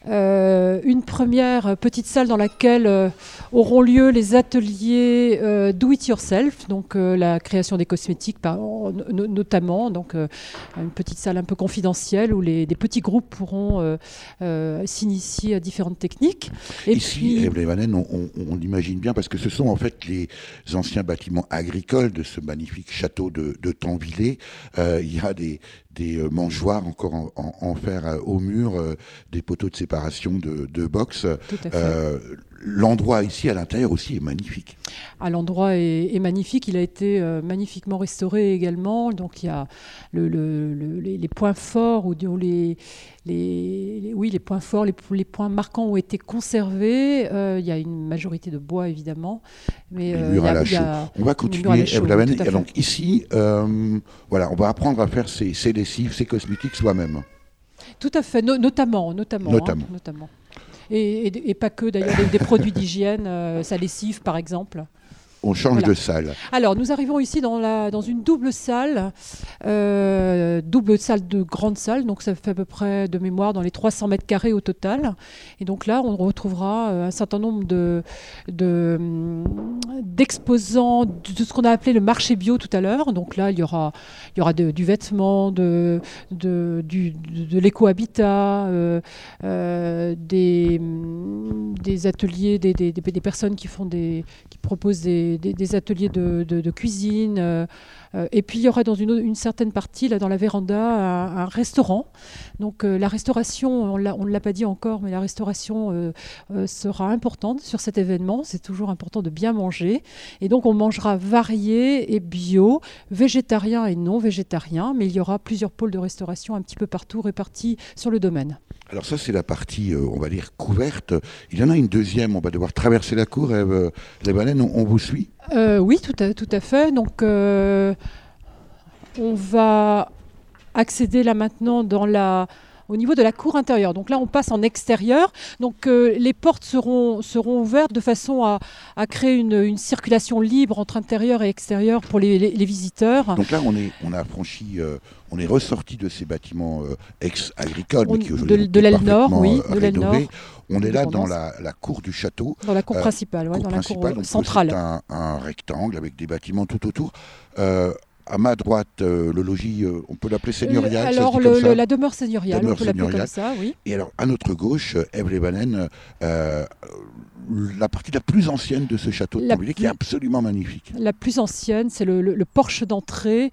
euh, une première petite salle dans laquelle euh, auront lieu les ateliers euh, do it yourself, donc euh, la création des cosmétiques par, no, notamment, donc euh, une petite salle un peu confidentielle où les, des petits groupes pourront euh, euh, s'initier à différentes techniques. Et Ici, Ève Levanen, on, on, on l'imagine bien parce que ce sont en fait les anciens bâtiments agricoles de ce magnifique château de, de Tanvillers. Euh, il y a des, des mangeoires encore en, en, en fer euh, au mur, euh, des poteaux de séparation de, de box. Tout à fait. Euh, L'endroit ici à l'intérieur aussi est magnifique. Ah, l'endroit est, est magnifique, il a été euh, magnifiquement restauré également. Donc il y a le, le, le, les, les points forts ou les, les, les, oui, les points forts, les, les points marquants ont été conservés. Euh, il y a une majorité de bois évidemment. Mais, euh, murs à la chaux. On va continuer. Donc ici, euh, voilà, on va apprendre à faire ses, ses lessives, ses cosmétiques soi-même. Tout à fait, no, notamment, notamment, notamment. Hein, notamment. Et, et, et pas que d'ailleurs, des, des produits d'hygiène, euh, sa lessive par exemple. On change voilà. de salle. Alors, nous arrivons ici dans, la, dans une double salle, euh, double salle de grande salle, donc ça fait à peu près de mémoire dans les trois cents mètres carrés au total. Et donc là, on retrouvera un certain nombre de, de, d'exposants de ce qu'on a appelé le marché bio tout à l'heure. Donc là, il y aura, il y aura de, du vêtement, de, de, du, de, de l'éco-habitat, euh, euh, des, des ateliers, des, des, des personnes qui, font des, qui proposent des Des, des ateliers de, de, de cuisine. Euh, euh, et puis, il y aura dans une, une certaine partie, là, dans la véranda, un, un restaurant. Donc, euh, la restauration, on ne l'a pas dit encore, mais la restauration euh, euh, sera importante sur cet événement. C'est toujours important de bien manger. Et donc, on mangera varié et bio, végétarien et non végétarien. Mais il y aura plusieurs pôles de restauration un petit peu partout répartis sur le domaine. Alors ça, c'est la partie, euh, on va dire, couverte. Il y en a une deuxième, on va devoir traverser la cour. Ève Levanen, on, on vous suit euh, Oui, tout à, tout à fait. Donc, euh, on va accéder là maintenant dans la... au niveau de la cour intérieure. Donc là, on passe en extérieur. Donc euh, les portes seront, seront ouvertes de façon à, à créer une, une circulation libre entre intérieur et extérieur pour les, les, les visiteurs. Donc là, on, est, on a franchi, euh, on est ressorti de ces bâtiments euh, ex-agricoles, mais qui aujourd'hui de, de l'aile nord, oui, euh, de l'aile nord. On est là dans la, la cour du château. Dans la cour euh, principale, ouais, cour dans principale, la cour donc centrale. C'est un, un rectangle avec des bâtiments tout autour. Euh, À ma droite, euh, le logis, euh, on peut l'appeler seigneurial. Alors, ça se dit le, comme ça. Le, la demeure seigneuriale, demeure on peut l'appeler comme ça, oui. Et alors, à notre gauche, Ève Levanen, euh, la partie la plus ancienne de ce château de Tanvillers, qui est absolument magnifique. La plus ancienne, c'est le, le, le porche d'entrée.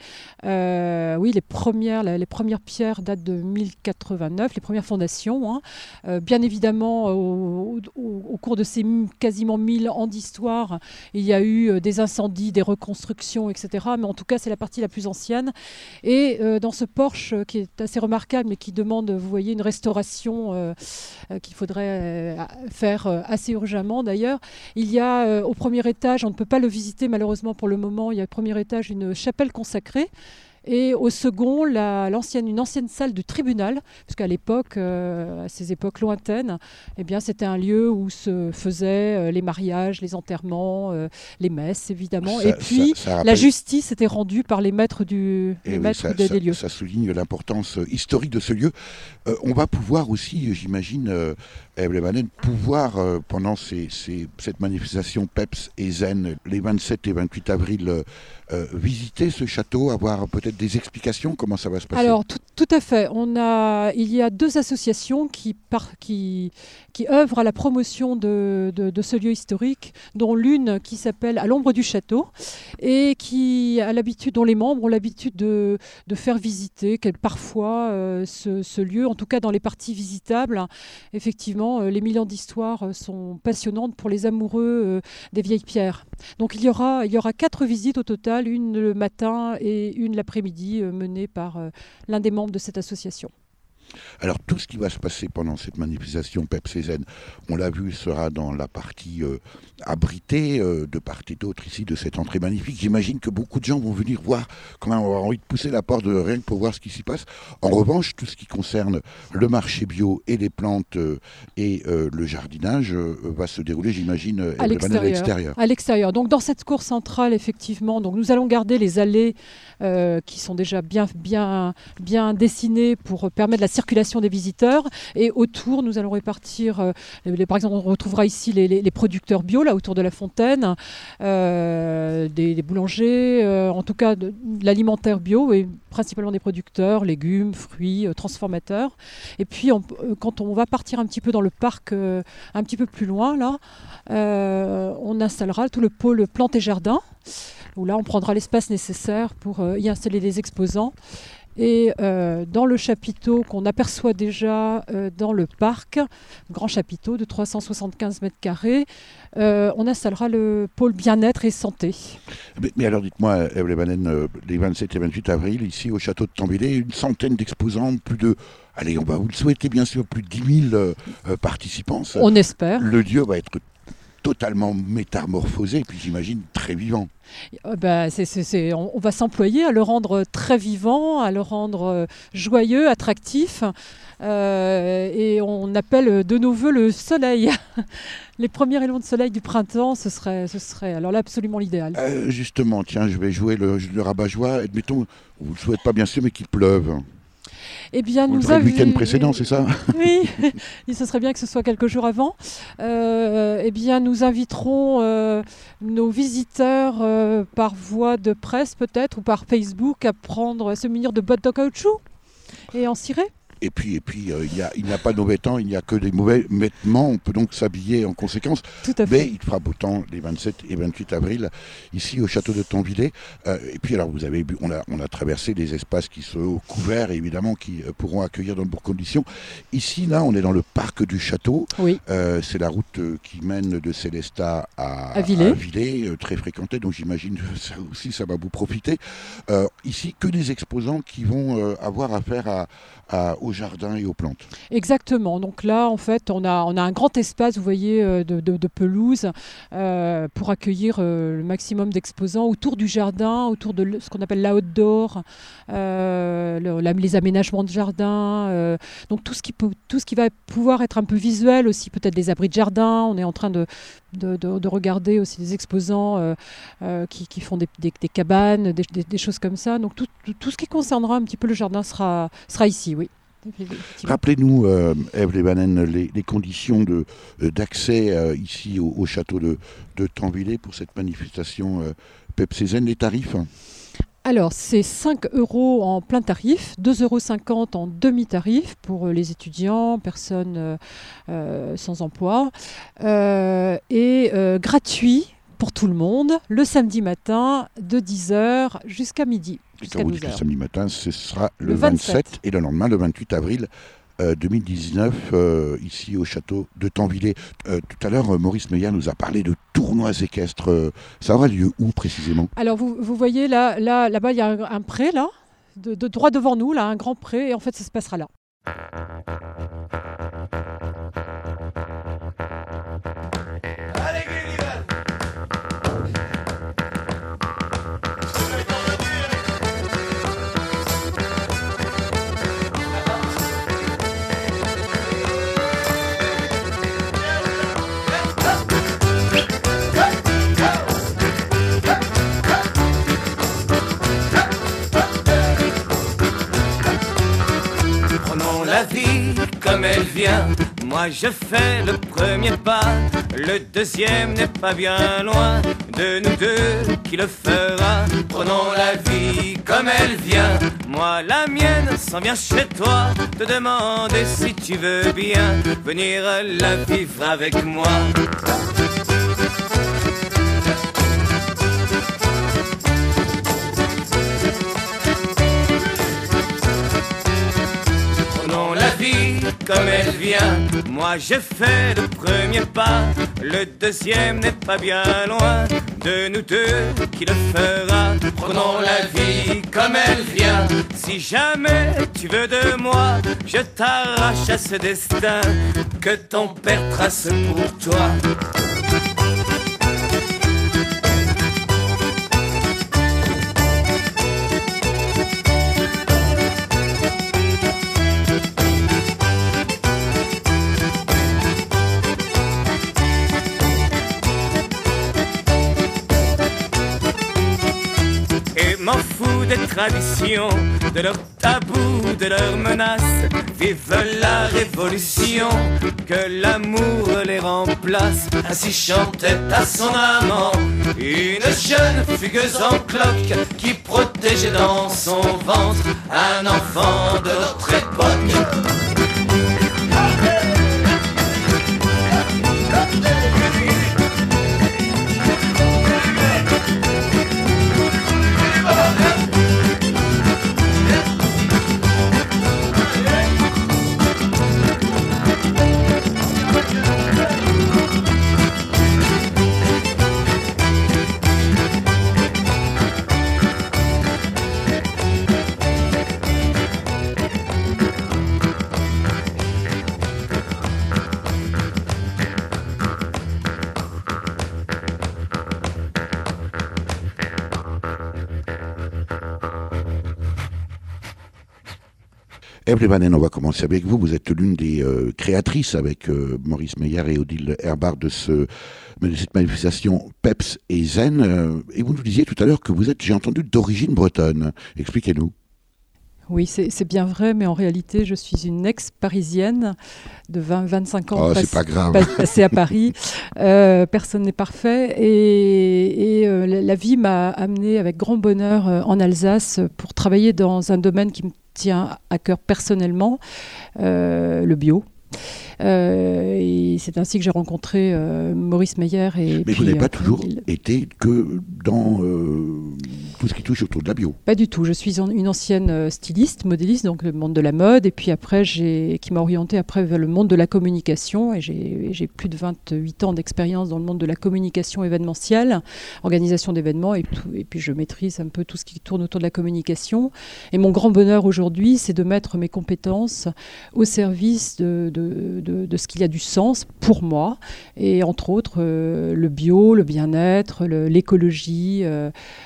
Euh, oui, les premières, les premières pierres datent de mille quatre-vingt-neuf, les premières fondations. Hein. Euh, bien évidemment, au, au, au cours de ces quasiment mille ans d'histoire, il y a eu des incendies, des reconstructions, et cetera. Mais en tout cas, c'est la partie la plus ancienne. Et euh, dans ce porche qui est assez remarquable, mais qui demande, vous voyez, une restauration euh, euh, qu'il faudrait euh, faire euh, assez urgemment. D'ailleurs, il y a euh, au premier étage, on ne peut pas le visiter malheureusement pour le moment, il y a au premier étage une chapelle consacrée. Et au second, la, l'ancienne, une ancienne salle du tribunal, puisqu'à l'époque, euh, à ces époques lointaines, eh bien, c'était un lieu où se faisaient euh, les mariages, les enterrements, euh, les messes, évidemment. Ça, et puis, ça, ça rappelle... la justice était rendue par les maîtres, du, les oui, maîtres ça, des, ça, des lieux. Ça souligne l'importance historique de ce lieu. Euh, on va pouvoir aussi, j'imagine, euh, Ève Levanen, pouvoir, euh, pendant ces, ces, cette manifestation Peps et Zen, les vingt-sept et vingt-huit avril, euh, visiter ce château, avoir peut-être des explications, comment ça va se passer? Alors, tout, tout à fait. On a, il y a deux associations qui, par, qui, qui œuvrent à la promotion de, de, de ce lieu historique, dont l'une qui s'appelle À l'ombre du château, et qui a l'habitude, dont les membres ont l'habitude de, de faire visiter parfois euh, ce, ce lieu, en tout cas dans les parties visitables. Effectivement, euh, les mille ans d'histoire euh, sont passionnantes pour les amoureux euh, des vieilles pierres. Donc il y aura, il y aura quatre visites au total, une le matin et une l'après-midi, euh, menée par euh, l'un des membres de cette association. Alors tout ce qui va se passer pendant cette manifestation Peps et Zen, on l'a vu, sera dans la partie euh, abritée euh, de part et d'autre ici de cette entrée magnifique. J'imagine que beaucoup de gens vont venir voir, quand même avoir envie de pousser la porte de rien que pour voir ce qui s'y passe. En revanche, tout ce qui concerne le marché bio et les plantes euh, et euh, le jardinage euh, va se dérouler, j'imagine, à l'extérieur. à l'extérieur. À l'extérieur. Donc dans cette cour centrale, effectivement, donc nous allons garder les allées euh, qui sont déjà bien, bien, bien dessinées pour permettre la circulation circulation des visiteurs. Et autour, nous allons répartir, euh, les, par exemple, on retrouvera ici les, les, les producteurs bio, là, autour de la fontaine, euh, des, des boulangers, euh, en tout cas de, de l'alimentaire bio, et principalement des producteurs, légumes, fruits, euh, transformateurs. Et puis, on, euh, quand on va partir un petit peu dans le parc, euh, un petit peu plus loin, là, euh, on installera tout le pôle plantes et jardins, où là, on prendra l'espace nécessaire pour euh, y installer des exposants. Et euh, dans le chapiteau qu'on aperçoit déjà euh, dans le parc, grand chapiteau de trois cent soixante-quinze mètres carrés, euh, on installera le pôle bien-être et santé. Mais, mais alors dites-moi, Ève Lebanen, euh, les vingt-sept et vingt-huit avril, ici au château de Tanvillé, une centaine d'exposants, plus de, allez, on va vous le souhaiter bien sûr, plus de dix mille euh, euh, participants. Ça, on espère. Le lieu va être totalement métamorphosé, et puis j'imagine très vivant. Euh, bah, c'est, c'est, c'est, on, on va s'employer à le rendre très vivant, à le rendre euh, joyeux, attractif. Euh, et on appelle de nos voeux le soleil. Les premiers rayons de soleil du printemps, ce serait, ce serait alors là absolument l'idéal. Euh, justement, tiens, je vais jouer le, le rabat-joie. Admettons, on ne vous le souhaite pas bien sûr, mais qu'il pleuve. Eh bien, Vous nous le avions... week-end précédent, c'est ça? Oui, et ce serait bien que ce soit quelques jours avant. Euh, eh bien, nous inviterons euh, nos visiteurs euh, par voie de presse peut-être ou par Facebook à prendre, à se munir de bottes de caoutchouc et en cirer. Et puis, et puis euh, il, y a, il n'y a pas de mauvais temps, il n'y a que des mauvais vêtements. On peut donc s'habiller en conséquence. Tout à fait. Mais il fera beau temps les vingt-sept et vingt-huit avril, ici au château de Tanvillé. Euh, et puis, alors, vous avez vu, on a, on a traversé des espaces qui sont couverts, évidemment, qui euh, pourront accueillir dans de bonnes conditions. Ici, là, on est dans le parc du château. Oui. Euh, c'est la route euh, qui mène de Célestat à, à Villers, à Villers euh, très fréquentée. Donc, j'imagine que ça aussi, ça va vous profiter. Euh, ici, que des exposants qui vont euh, avoir affaire à, à, au jardin et aux plantes. Exactement. Donc là, en fait, on a, on a un grand espace, vous voyez, de, de, de pelouse euh, pour accueillir euh, le maximum d'exposants autour du jardin, autour de ce qu'on appelle l'outdoor, euh, le, la, les aménagements de jardin. Euh, donc tout ce, qui peut, tout ce qui va pouvoir être un peu visuel aussi, peut-être des abris de jardin. On est en train de, de, de, de regarder aussi des exposants euh, euh, qui, qui font des, des, des cabanes, des, des, des choses comme ça. Donc tout, tout, tout ce qui concernera un petit peu le jardin sera, sera ici, oui. Rappelez-nous, euh, Ève Lebanen, les, les conditions de, euh, d'accès euh, ici au, au château de, de Tanvillé pour cette manifestation euh, Pepcézen, les tarifs. Alors, c'est cinq euros en plein tarif, deux euros cinquante en demi-tarif pour les étudiants, personnes euh, euh, sans emploi, euh, et euh, gratuit pour tout le monde, le samedi matin de dix heures jusqu'à midi. Et quand vous dites le samedi matin, ce sera le, le vingt-sept, vingt-sept et le lendemain, le vingt-huit avril euh, deux mille dix-neuf, euh, ici au château de Tanvillé. Euh, tout à l'heure, Maurice Meyer nous a parlé de tournois équestres. Euh, ça aura lieu où précisément? Alors, vous, vous voyez, là, là, là-bas, il y a un, un pré, là, de, de droit devant nous, là, un grand pré, et en fait, ça se passera là. Allez, la vie comme elle vient, moi je fais le premier pas, le deuxième n'est pas bien loin de nous deux qui le fera. Prenons la vie comme elle vient, moi la mienne s'en vient chez toi, te demander si tu veux bien venir la vivre avec moi. Comme elle vient, moi je fais le premier pas, le deuxième n'est pas bien loin de nous deux qui le fera. Prenons la vie comme elle vient, si jamais tu veux de moi, je t'arrache à ce destin que ton père trace pour toi. M'en fous bout des traditions, de leurs tabous, de leurs menaces. Vive la révolution, que l'amour les remplace. Ainsi chantait à son amant une jeune fugueuse en cloque qui protégeait dans son ventre un enfant de notre époque. Ève Levanen, on va commencer avec vous. Vous êtes l'une des euh, créatrices avec euh, Maurice Meyer et Odile Herbart de, ce, de cette manifestation Peps et Zen. Euh, et vous nous disiez tout à l'heure que vous êtes, j'ai entendu, d'origine bretonne. Expliquez-nous. Oui, c'est, c'est bien vrai, mais en réalité, je suis une ex-parisienne de vingt à vingt-cinq ans oh, pass- c'est pas grave. passée à Paris. Euh, personne n'est parfait. Et, et euh, la, la vie m'a amenée avec grand bonheur euh, en Alsace pour travailler dans un domaine qui me tient à cœur personnellement, euh, le bio. Euh, et c'est ainsi que j'ai rencontré euh, Maurice Meyer. Et Mais puis, vous n'avez pas euh, toujours il... été que dans euh, tout ce qui touche autour de la bio. Pas du tout. Je suis une ancienne styliste, modéliste, donc le monde de la mode, et puis après, j'ai, qui m'a orientée après vers le monde de la communication. Et j'ai, j'ai plus de vingt-huit ans d'expérience dans le monde de la communication événementielle, organisation d'événements, et, tout, et puis je maîtrise un peu tout ce qui tourne autour de la communication. Et mon grand bonheur aujourd'hui, c'est de mettre mes compétences au service de, de, de, de ce qu'il y a du sens pour moi, et entre autres euh, le bio, le bien-être, le, l'écologie, euh,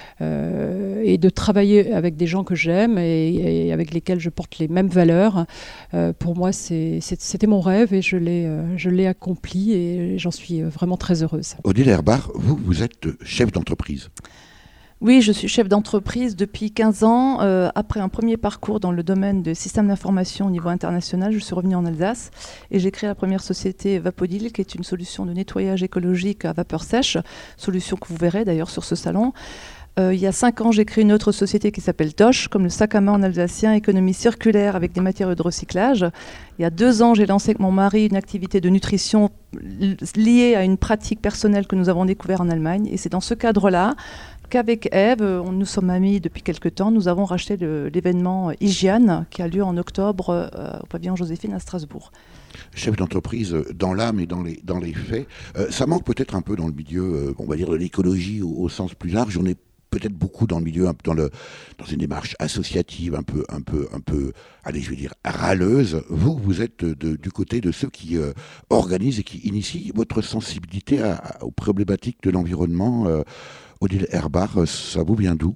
euh, et de travailler avec des gens que j'aime et, et avec lesquels je porte les mêmes valeurs. Euh, pour moi, c'est, c'est, c'était mon rêve et je l'ai, euh, je l'ai accompli et j'en suis vraiment très heureuse. Odile Herbart, vous, vous êtes chef d'entreprise. Oui, je suis chef d'entreprise depuis quinze ans. Euh, après un premier parcours dans le domaine des systèmes d'information au niveau international, je suis revenue en Alsace et j'ai créé la première société Vapodil, qui est une solution de nettoyage écologique à vapeur sèche, solution que vous verrez d'ailleurs sur ce salon. Euh, il y a cinq ans, j'ai créé une autre société qui s'appelle Toche, comme le sac à main en alsacien, économie circulaire avec des matériaux de recyclage. Il y a deux ans, j'ai lancé avec mon mari une activité de nutrition liée à une pratique personnelle que nous avons découverte en Allemagne. Et c'est dans ce cadre-là qu'avec Ève, nous sommes amis depuis quelque temps, nous avons racheté le, l'événement Hygiane qui a lieu en octobre euh, au pavillon Joséphine à Strasbourg. Chef d'entreprise dans l'âme et dans les, dans les faits, euh, ça manque peut-être un peu dans le milieu, euh, on va dire, de l'écologie au, au sens plus large. On est peut-être beaucoup dans le milieu, dans, le, dans une démarche associative un peu, un peu, un peu, allez, je vais dire, râleuse. Vous, vous êtes de, du côté de ceux qui euh, organisent et qui initient. Votre sensibilité à, à, aux problématiques de l'environnement, euh, Odile Herbart, ça vous vient d'où ?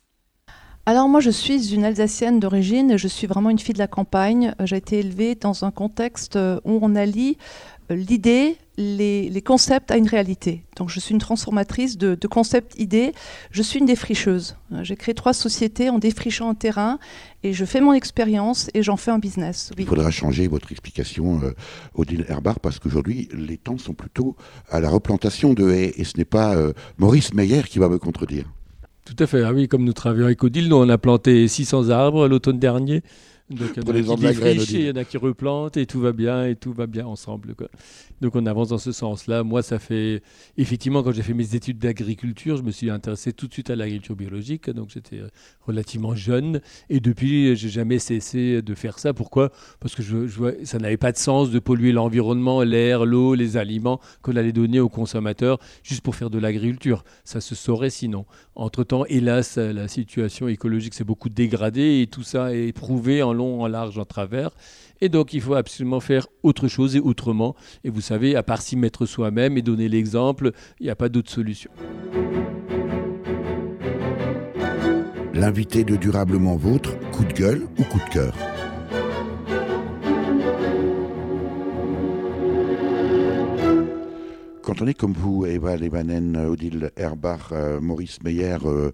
Alors moi, je suis une Alsacienne d'origine, je suis vraiment une fille de la campagne. J'ai été élevée dans un contexte où on allie l'idée, les, les concepts à une réalité. Donc je suis une transformatrice de, de concepts-idées. Je suis une défricheuse. J'ai créé trois sociétés en défrichant un terrain et je fais mon expérience et j'en fais un business. Oui. Il faudra changer votre explication, euh, Odile Herbart, parce qu'aujourd'hui, les temps sont plutôt à la replantation de haies et ce n'est pas euh, Maurice Meyer qui va me contredire. Tout à fait. Ah oui, comme nous travaillons avec Odile, nous on a planté six cents arbres l'automne dernier. Donc il y en a qui défrichent, il y en a qui replantent et tout va bien et tout va bien ensemble, quoi. Donc on avance dans ce sens-là. Moi, ça fait effectivement quand j'ai fait mes études d'agriculture, je me suis intéressé tout de suite à l'agriculture biologique. Donc j'étais relativement jeune et depuis j'ai jamais cessé de faire ça. Pourquoi ? Parce que je, je vois, ça n'avait pas de sens de polluer l'environnement, l'air, l'eau, les aliments qu'on allait donner aux consommateurs juste pour faire de l'agriculture. Ça se saurait sinon. Entre-temps, hélas, la situation écologique s'est beaucoup dégradée et tout ça est prouvé en long, en large, en travers. Et donc, il faut absolument faire autre chose et autrement. Et vous savez, à part s'y mettre soi-même et donner l'exemple, il n'y a pas d'autre solution. L'invité de Durablement Vôtre, coup de gueule ou coup de cœur ? Quand on est comme vous, Eva Levanen, Odile Herbart, euh, Maurice Meyer, euh,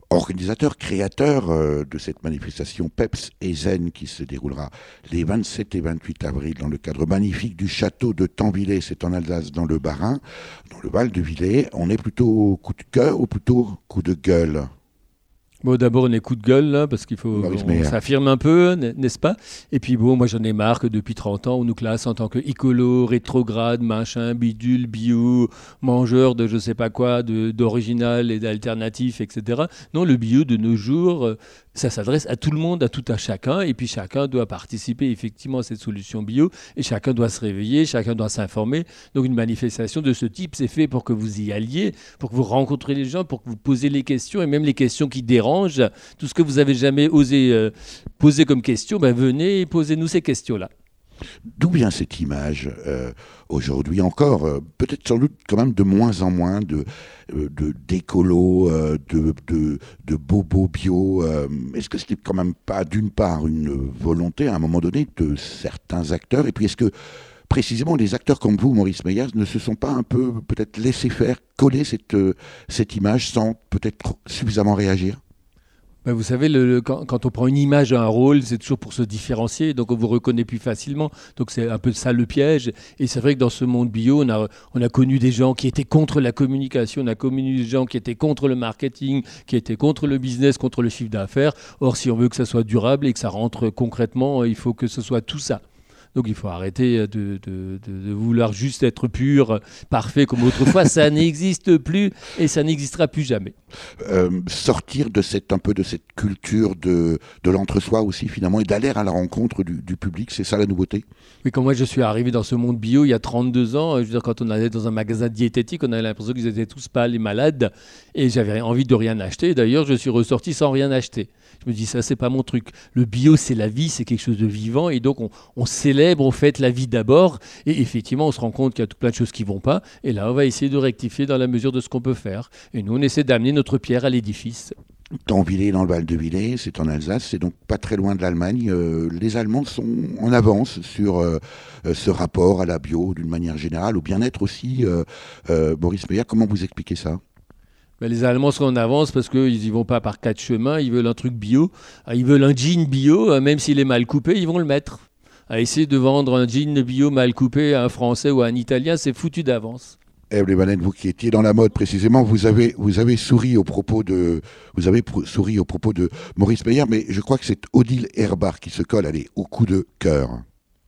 organisateur, créateur euh, de cette manifestation Peps et Zen qui se déroulera les vingt-sept et vingt-huit avril dans le cadre magnifique du château de Tanvillers, c'est en Alsace, dans le Bas-Rhin, dans le Val de Villers. On est plutôt coup de cœur ou plutôt coup de gueule ? Bon, d'abord, on est coup de gueule, là, parce qu'il faut on s'affirme un peu, n'est-ce pas ? Et puis, bon, moi, j'en ai marre que depuis trente ans, on nous classe en tant que écolo, rétrograde, machin, bidule, bio, mangeur de je sais pas quoi, de, d'original et d'alternatif, et cetera. Non, le bio, de nos jours, euh, ça s'adresse à tout le monde, à tout à chacun, et puis chacun doit participer effectivement à cette solution bio, et chacun doit se réveiller, chacun doit s'informer. Donc, une manifestation de ce type, c'est fait pour que vous y alliez, pour que vous rencontrez les gens, pour que vous posez les questions, et même les questions qui dérangent. Tout ce que vous avez jamais osé euh, poser comme question, ben venez et posez-nous ces questions-là. D'où vient cette image euh, aujourd'hui encore, euh, peut-être sans doute quand même de moins en moins de, euh, de d'écolo, euh, de, de, de bobos bio. Euh, est-ce que ce n'est quand même pas d'une part une volonté à un moment donné de certains acteurs, et puis est-ce que précisément les acteurs comme vous, Maurice Meyers, ne se sont pas un peu peut-être laissés faire, coller cette, euh, cette image sans peut-être suffisamment réagir ? Ben vous savez, le, le, quand, quand on prend une image à un rôle, c'est toujours pour se différencier, donc on vous reconnaît plus facilement. Donc c'est un peu ça le piège. Et c'est vrai que dans ce monde bio, on a, on a connu des gens qui étaient contre la communication, on a connu des gens qui étaient contre le marketing, qui étaient contre le business, contre le chiffre d'affaires. Or, si on veut que ça soit durable et que ça rentre concrètement, il faut que ce soit tout ça. Donc il faut arrêter de, de, de, de vouloir juste être pur, parfait comme autrefois. Ça n'existe plus et ça n'existera plus jamais. Euh, sortir de cette, un peu de cette culture de, de l'entre-soi aussi finalement, et d'aller à la rencontre du, du public, c'est ça la nouveauté ? Oui, quand moi je suis arrivé dans ce monde bio il y a trente-deux ans, je veux dire, quand on allait dans un magasin diététique, on avait l'impression qu'ils étaient tous pâles et malades et j'avais envie de rien acheter. D'ailleurs, je suis ressorti sans rien acheter. Je me dis, ça, c'est pas mon truc. Le bio, c'est la vie, c'est quelque chose de vivant. Et donc, on, on célèbre, on fête la vie d'abord. Et effectivement, on se rend compte qu'il y a tout plein de choses qui vont pas. Et là, on va essayer de rectifier dans la mesure de ce qu'on peut faire. Et nous, on essaie d'amener notre pierre à l'édifice. Tanvillers, dans le Val de Villers, c'est en Alsace, c'est donc pas très loin de l'Allemagne. Euh, les Allemands sont en avance sur euh, ce rapport à la bio, d'une manière générale, au bien-être aussi. Euh, euh, Maurice Meyers, comment vous expliquez ça ? Ben, les Allemands sont en avance parce qu'ils n'y vont pas par quatre chemins, ils veulent un truc bio. Ils veulent un jean bio, même s'il est mal coupé, ils vont le mettre. À essayer de vendre un jean bio mal coupé à un Français ou à un Italien, c'est foutu d'avance. Ève Lebanen, vous qui étiez dans la mode précisément, vous avez, vous avez souri au propos de, vous avez pr- souri au propos de Maurice Meyers, mais je crois que c'est Odile Herbart qui se colle, allez, au coup de cœur.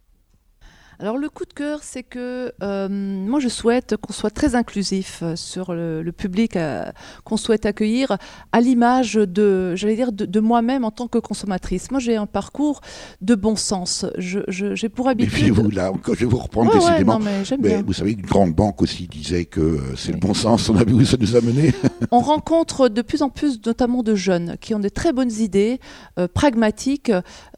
Alors le coup de cœur, c'est que euh, moi je souhaite qu'on soit très inclusif sur le, le public euh, qu'on souhaite accueillir, à l'image de, j'allais dire, de, de moi-même en tant que consommatrice. Moi j'ai un parcours de bon sens. Je, je, j'ai pour habitude... Méfiez-vous là, je vais vous reprendre ouais, décidément. Ouais, non, mais j'aime mais bien. Vous savez, une grande banque aussi disait que euh, c'est oui. le bon sens, on a vu où ça nous a mené. On rencontre de plus en plus notamment de jeunes qui ont des très bonnes idées, euh, pragmatiques,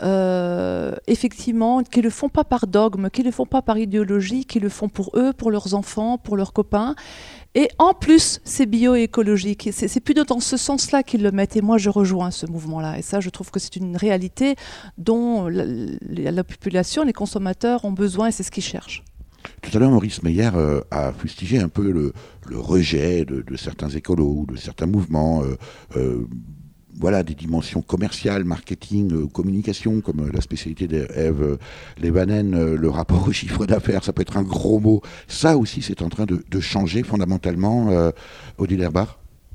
euh, effectivement, qui ne le font pas par dogme, qui ne le font pas par idéologie, qui le font pour eux, pour leurs enfants, pour leurs copains. Et en plus, c'est bio-écologique. C'est, c'est plutôt dans ce sens-là qu'ils le mettent. Et moi, je rejoins ce mouvement-là. Et ça, je trouve que c'est une réalité dont la, la, la population, les consommateurs ont besoin et c'est ce qu'ils cherchent. Tout à l'heure, Maurice Meyers euh, a fustigé un peu le, le rejet de, de certains écolos, de certains mouvements, euh, euh, voilà, des dimensions commerciales, marketing, euh, communication, comme euh, la spécialité d'Ève Lebanen, euh, le rapport au chiffre d'affaires, ça peut être un gros mot. Ça aussi, c'est en train de, de changer fondamentalement, euh, Odile Herbart.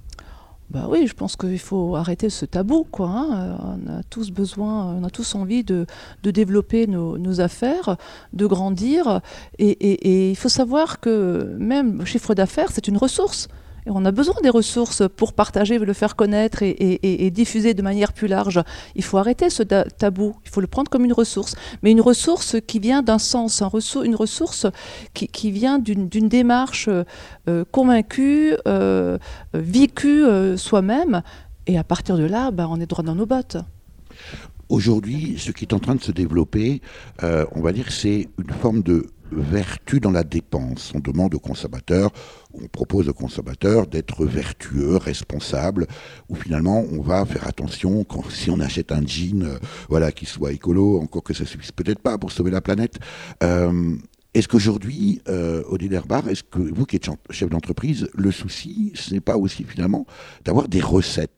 Bah oui, je pense qu'il faut arrêter ce tabou, quoi. Hein. On a tous besoin, on a tous envie de, de développer nos, nos affaires, de grandir. Et, et, et il faut savoir que même le chiffre d'affaires, c'est une ressource. Et on a besoin des ressources pour partager, le faire connaître et, et, et diffuser de manière plus large. Il faut arrêter ce da- tabou, il faut le prendre comme une ressource. Mais une ressource qui vient d'un sens, un ressou- une ressource qui, qui vient d'une, d'une démarche euh, convaincue, euh, vécue euh, soi-même. Et à partir de là, bah, on est droit dans nos bottes. Aujourd'hui, ce qui est en train de se développer, euh, on va dire, c'est une forme de vertu dans la dépense. On demande aux consommateurs, on propose aux consommateurs d'être vertueux, responsables, où finalement on va faire attention quand, si on achète un jean, euh, voilà, qui soit écolo, encore que ça suffise peut-être pas pour sauver la planète. Euh, est-ce qu'aujourd'hui, euh, Odile Herbart, est-ce que vous qui êtes chef d'entreprise, le souci, ce n'est pas aussi finalement d'avoir des recettes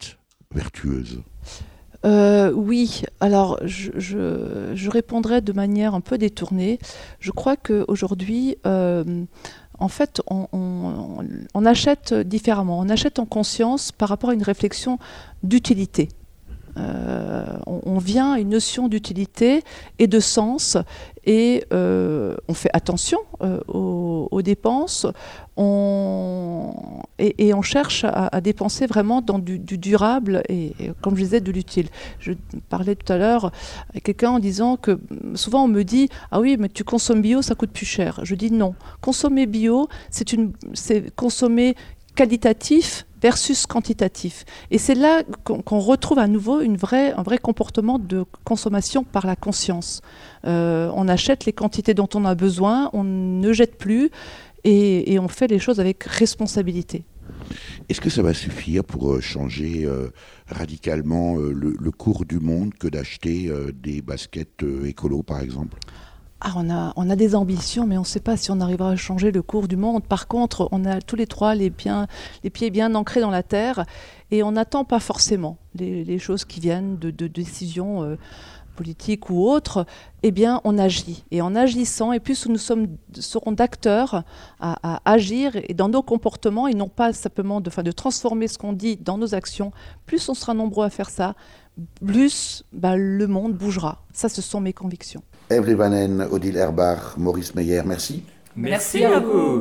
vertueuse ? Euh, oui, alors je, je, je répondrai de manière un peu détournée. Je crois qu'aujourd'hui, euh, en fait, on, on, on achète différemment. On achète en conscience par rapport à une réflexion d'utilité. Euh, on, on vient à une notion d'utilité et de sens et euh, on fait attention euh, aux, aux dépenses on, et, et on cherche à, à dépenser vraiment dans du, du durable et, et, comme je disais, de l'utile. Je parlais tout à l'heure avec quelqu'un en disant que souvent on me dit « Ah oui, mais tu consommes bio, ça coûte plus cher ». Je dis non. Consommer bio, c'est, une, c'est consommer qualitatif versus quantitatif. Et c'est là qu'on, qu'on retrouve à nouveau une vraie, un vrai comportement de consommation par la conscience. Euh, on achète les quantités dont on a besoin, on ne jette plus et, et on fait les choses avec responsabilité. Est-ce que ça va suffire pour changer euh, radicalement euh, le, le cours du monde que d'acheter euh, des baskets euh, écolo, par exemple ? Ah, on a, on a des ambitions, mais on ne sait pas si on arrivera à changer le cours du monde. Par contre, on a tous les trois les, bien, les pieds bien ancrés dans la terre et on n'attend pas forcément les, les choses qui viennent de, de décisions euh, politiques ou autres. Eh bien, on agit. Et en agissant, et plus nous sommes, serons d'acteurs à, à agir et dans nos comportements et non pas simplement de, de transformer ce qu'on dit dans nos actions, plus on sera nombreux à faire ça, plus bah, le monde bougera. Ça, ce sont mes convictions. Ève Lebanen, Odile Herbach, Maurice Meyer, merci. Merci à vous.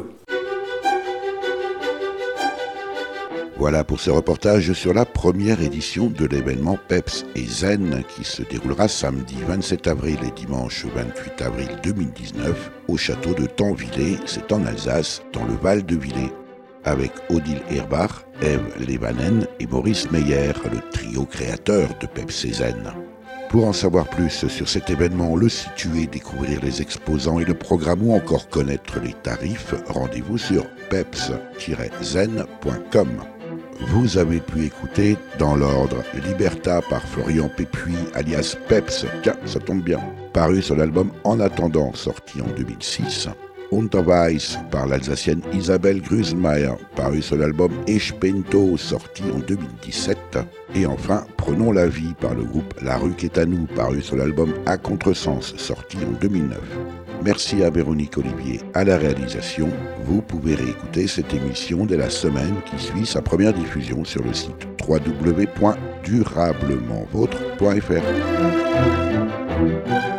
Voilà pour ce reportage sur la première édition de l'événement Peps et Zen qui se déroulera samedi vingt-sept avril et dimanche vingt-huit avril deux mille dix-neuf au château de Tanvillers, c'est en Alsace, dans le Val de Villers, avec Odile Herbach, Ève Lebanen et Maurice Meyer, le trio créateur de Peps et Zen. Pour en savoir plus sur cet événement, le situer, découvrir les exposants et le programme ou encore connaître les tarifs, rendez-vous sur peps tiret zen point com. Vous avez pu écouter dans l'ordre Liberta par Florian Pépuis alias Peps, tiens ça tombe bien, paru sur l'album En attendant, sorti en deux mille six. Unterweis par l'Alsacienne Isabelle Grüselmeier, paru sur l'album Ich Pinto, sorti en deux mille dix-sept. Et enfin, Prenons la vie par le groupe La Rue qui est à nous, paru sur l'album À Contresens, sorti en deux mille neuf. Merci à Véronique Olivier à la réalisation. Vous pouvez réécouter cette émission dès la semaine qui suit sa première diffusion sur le site w w w point durablement vôtre point f r.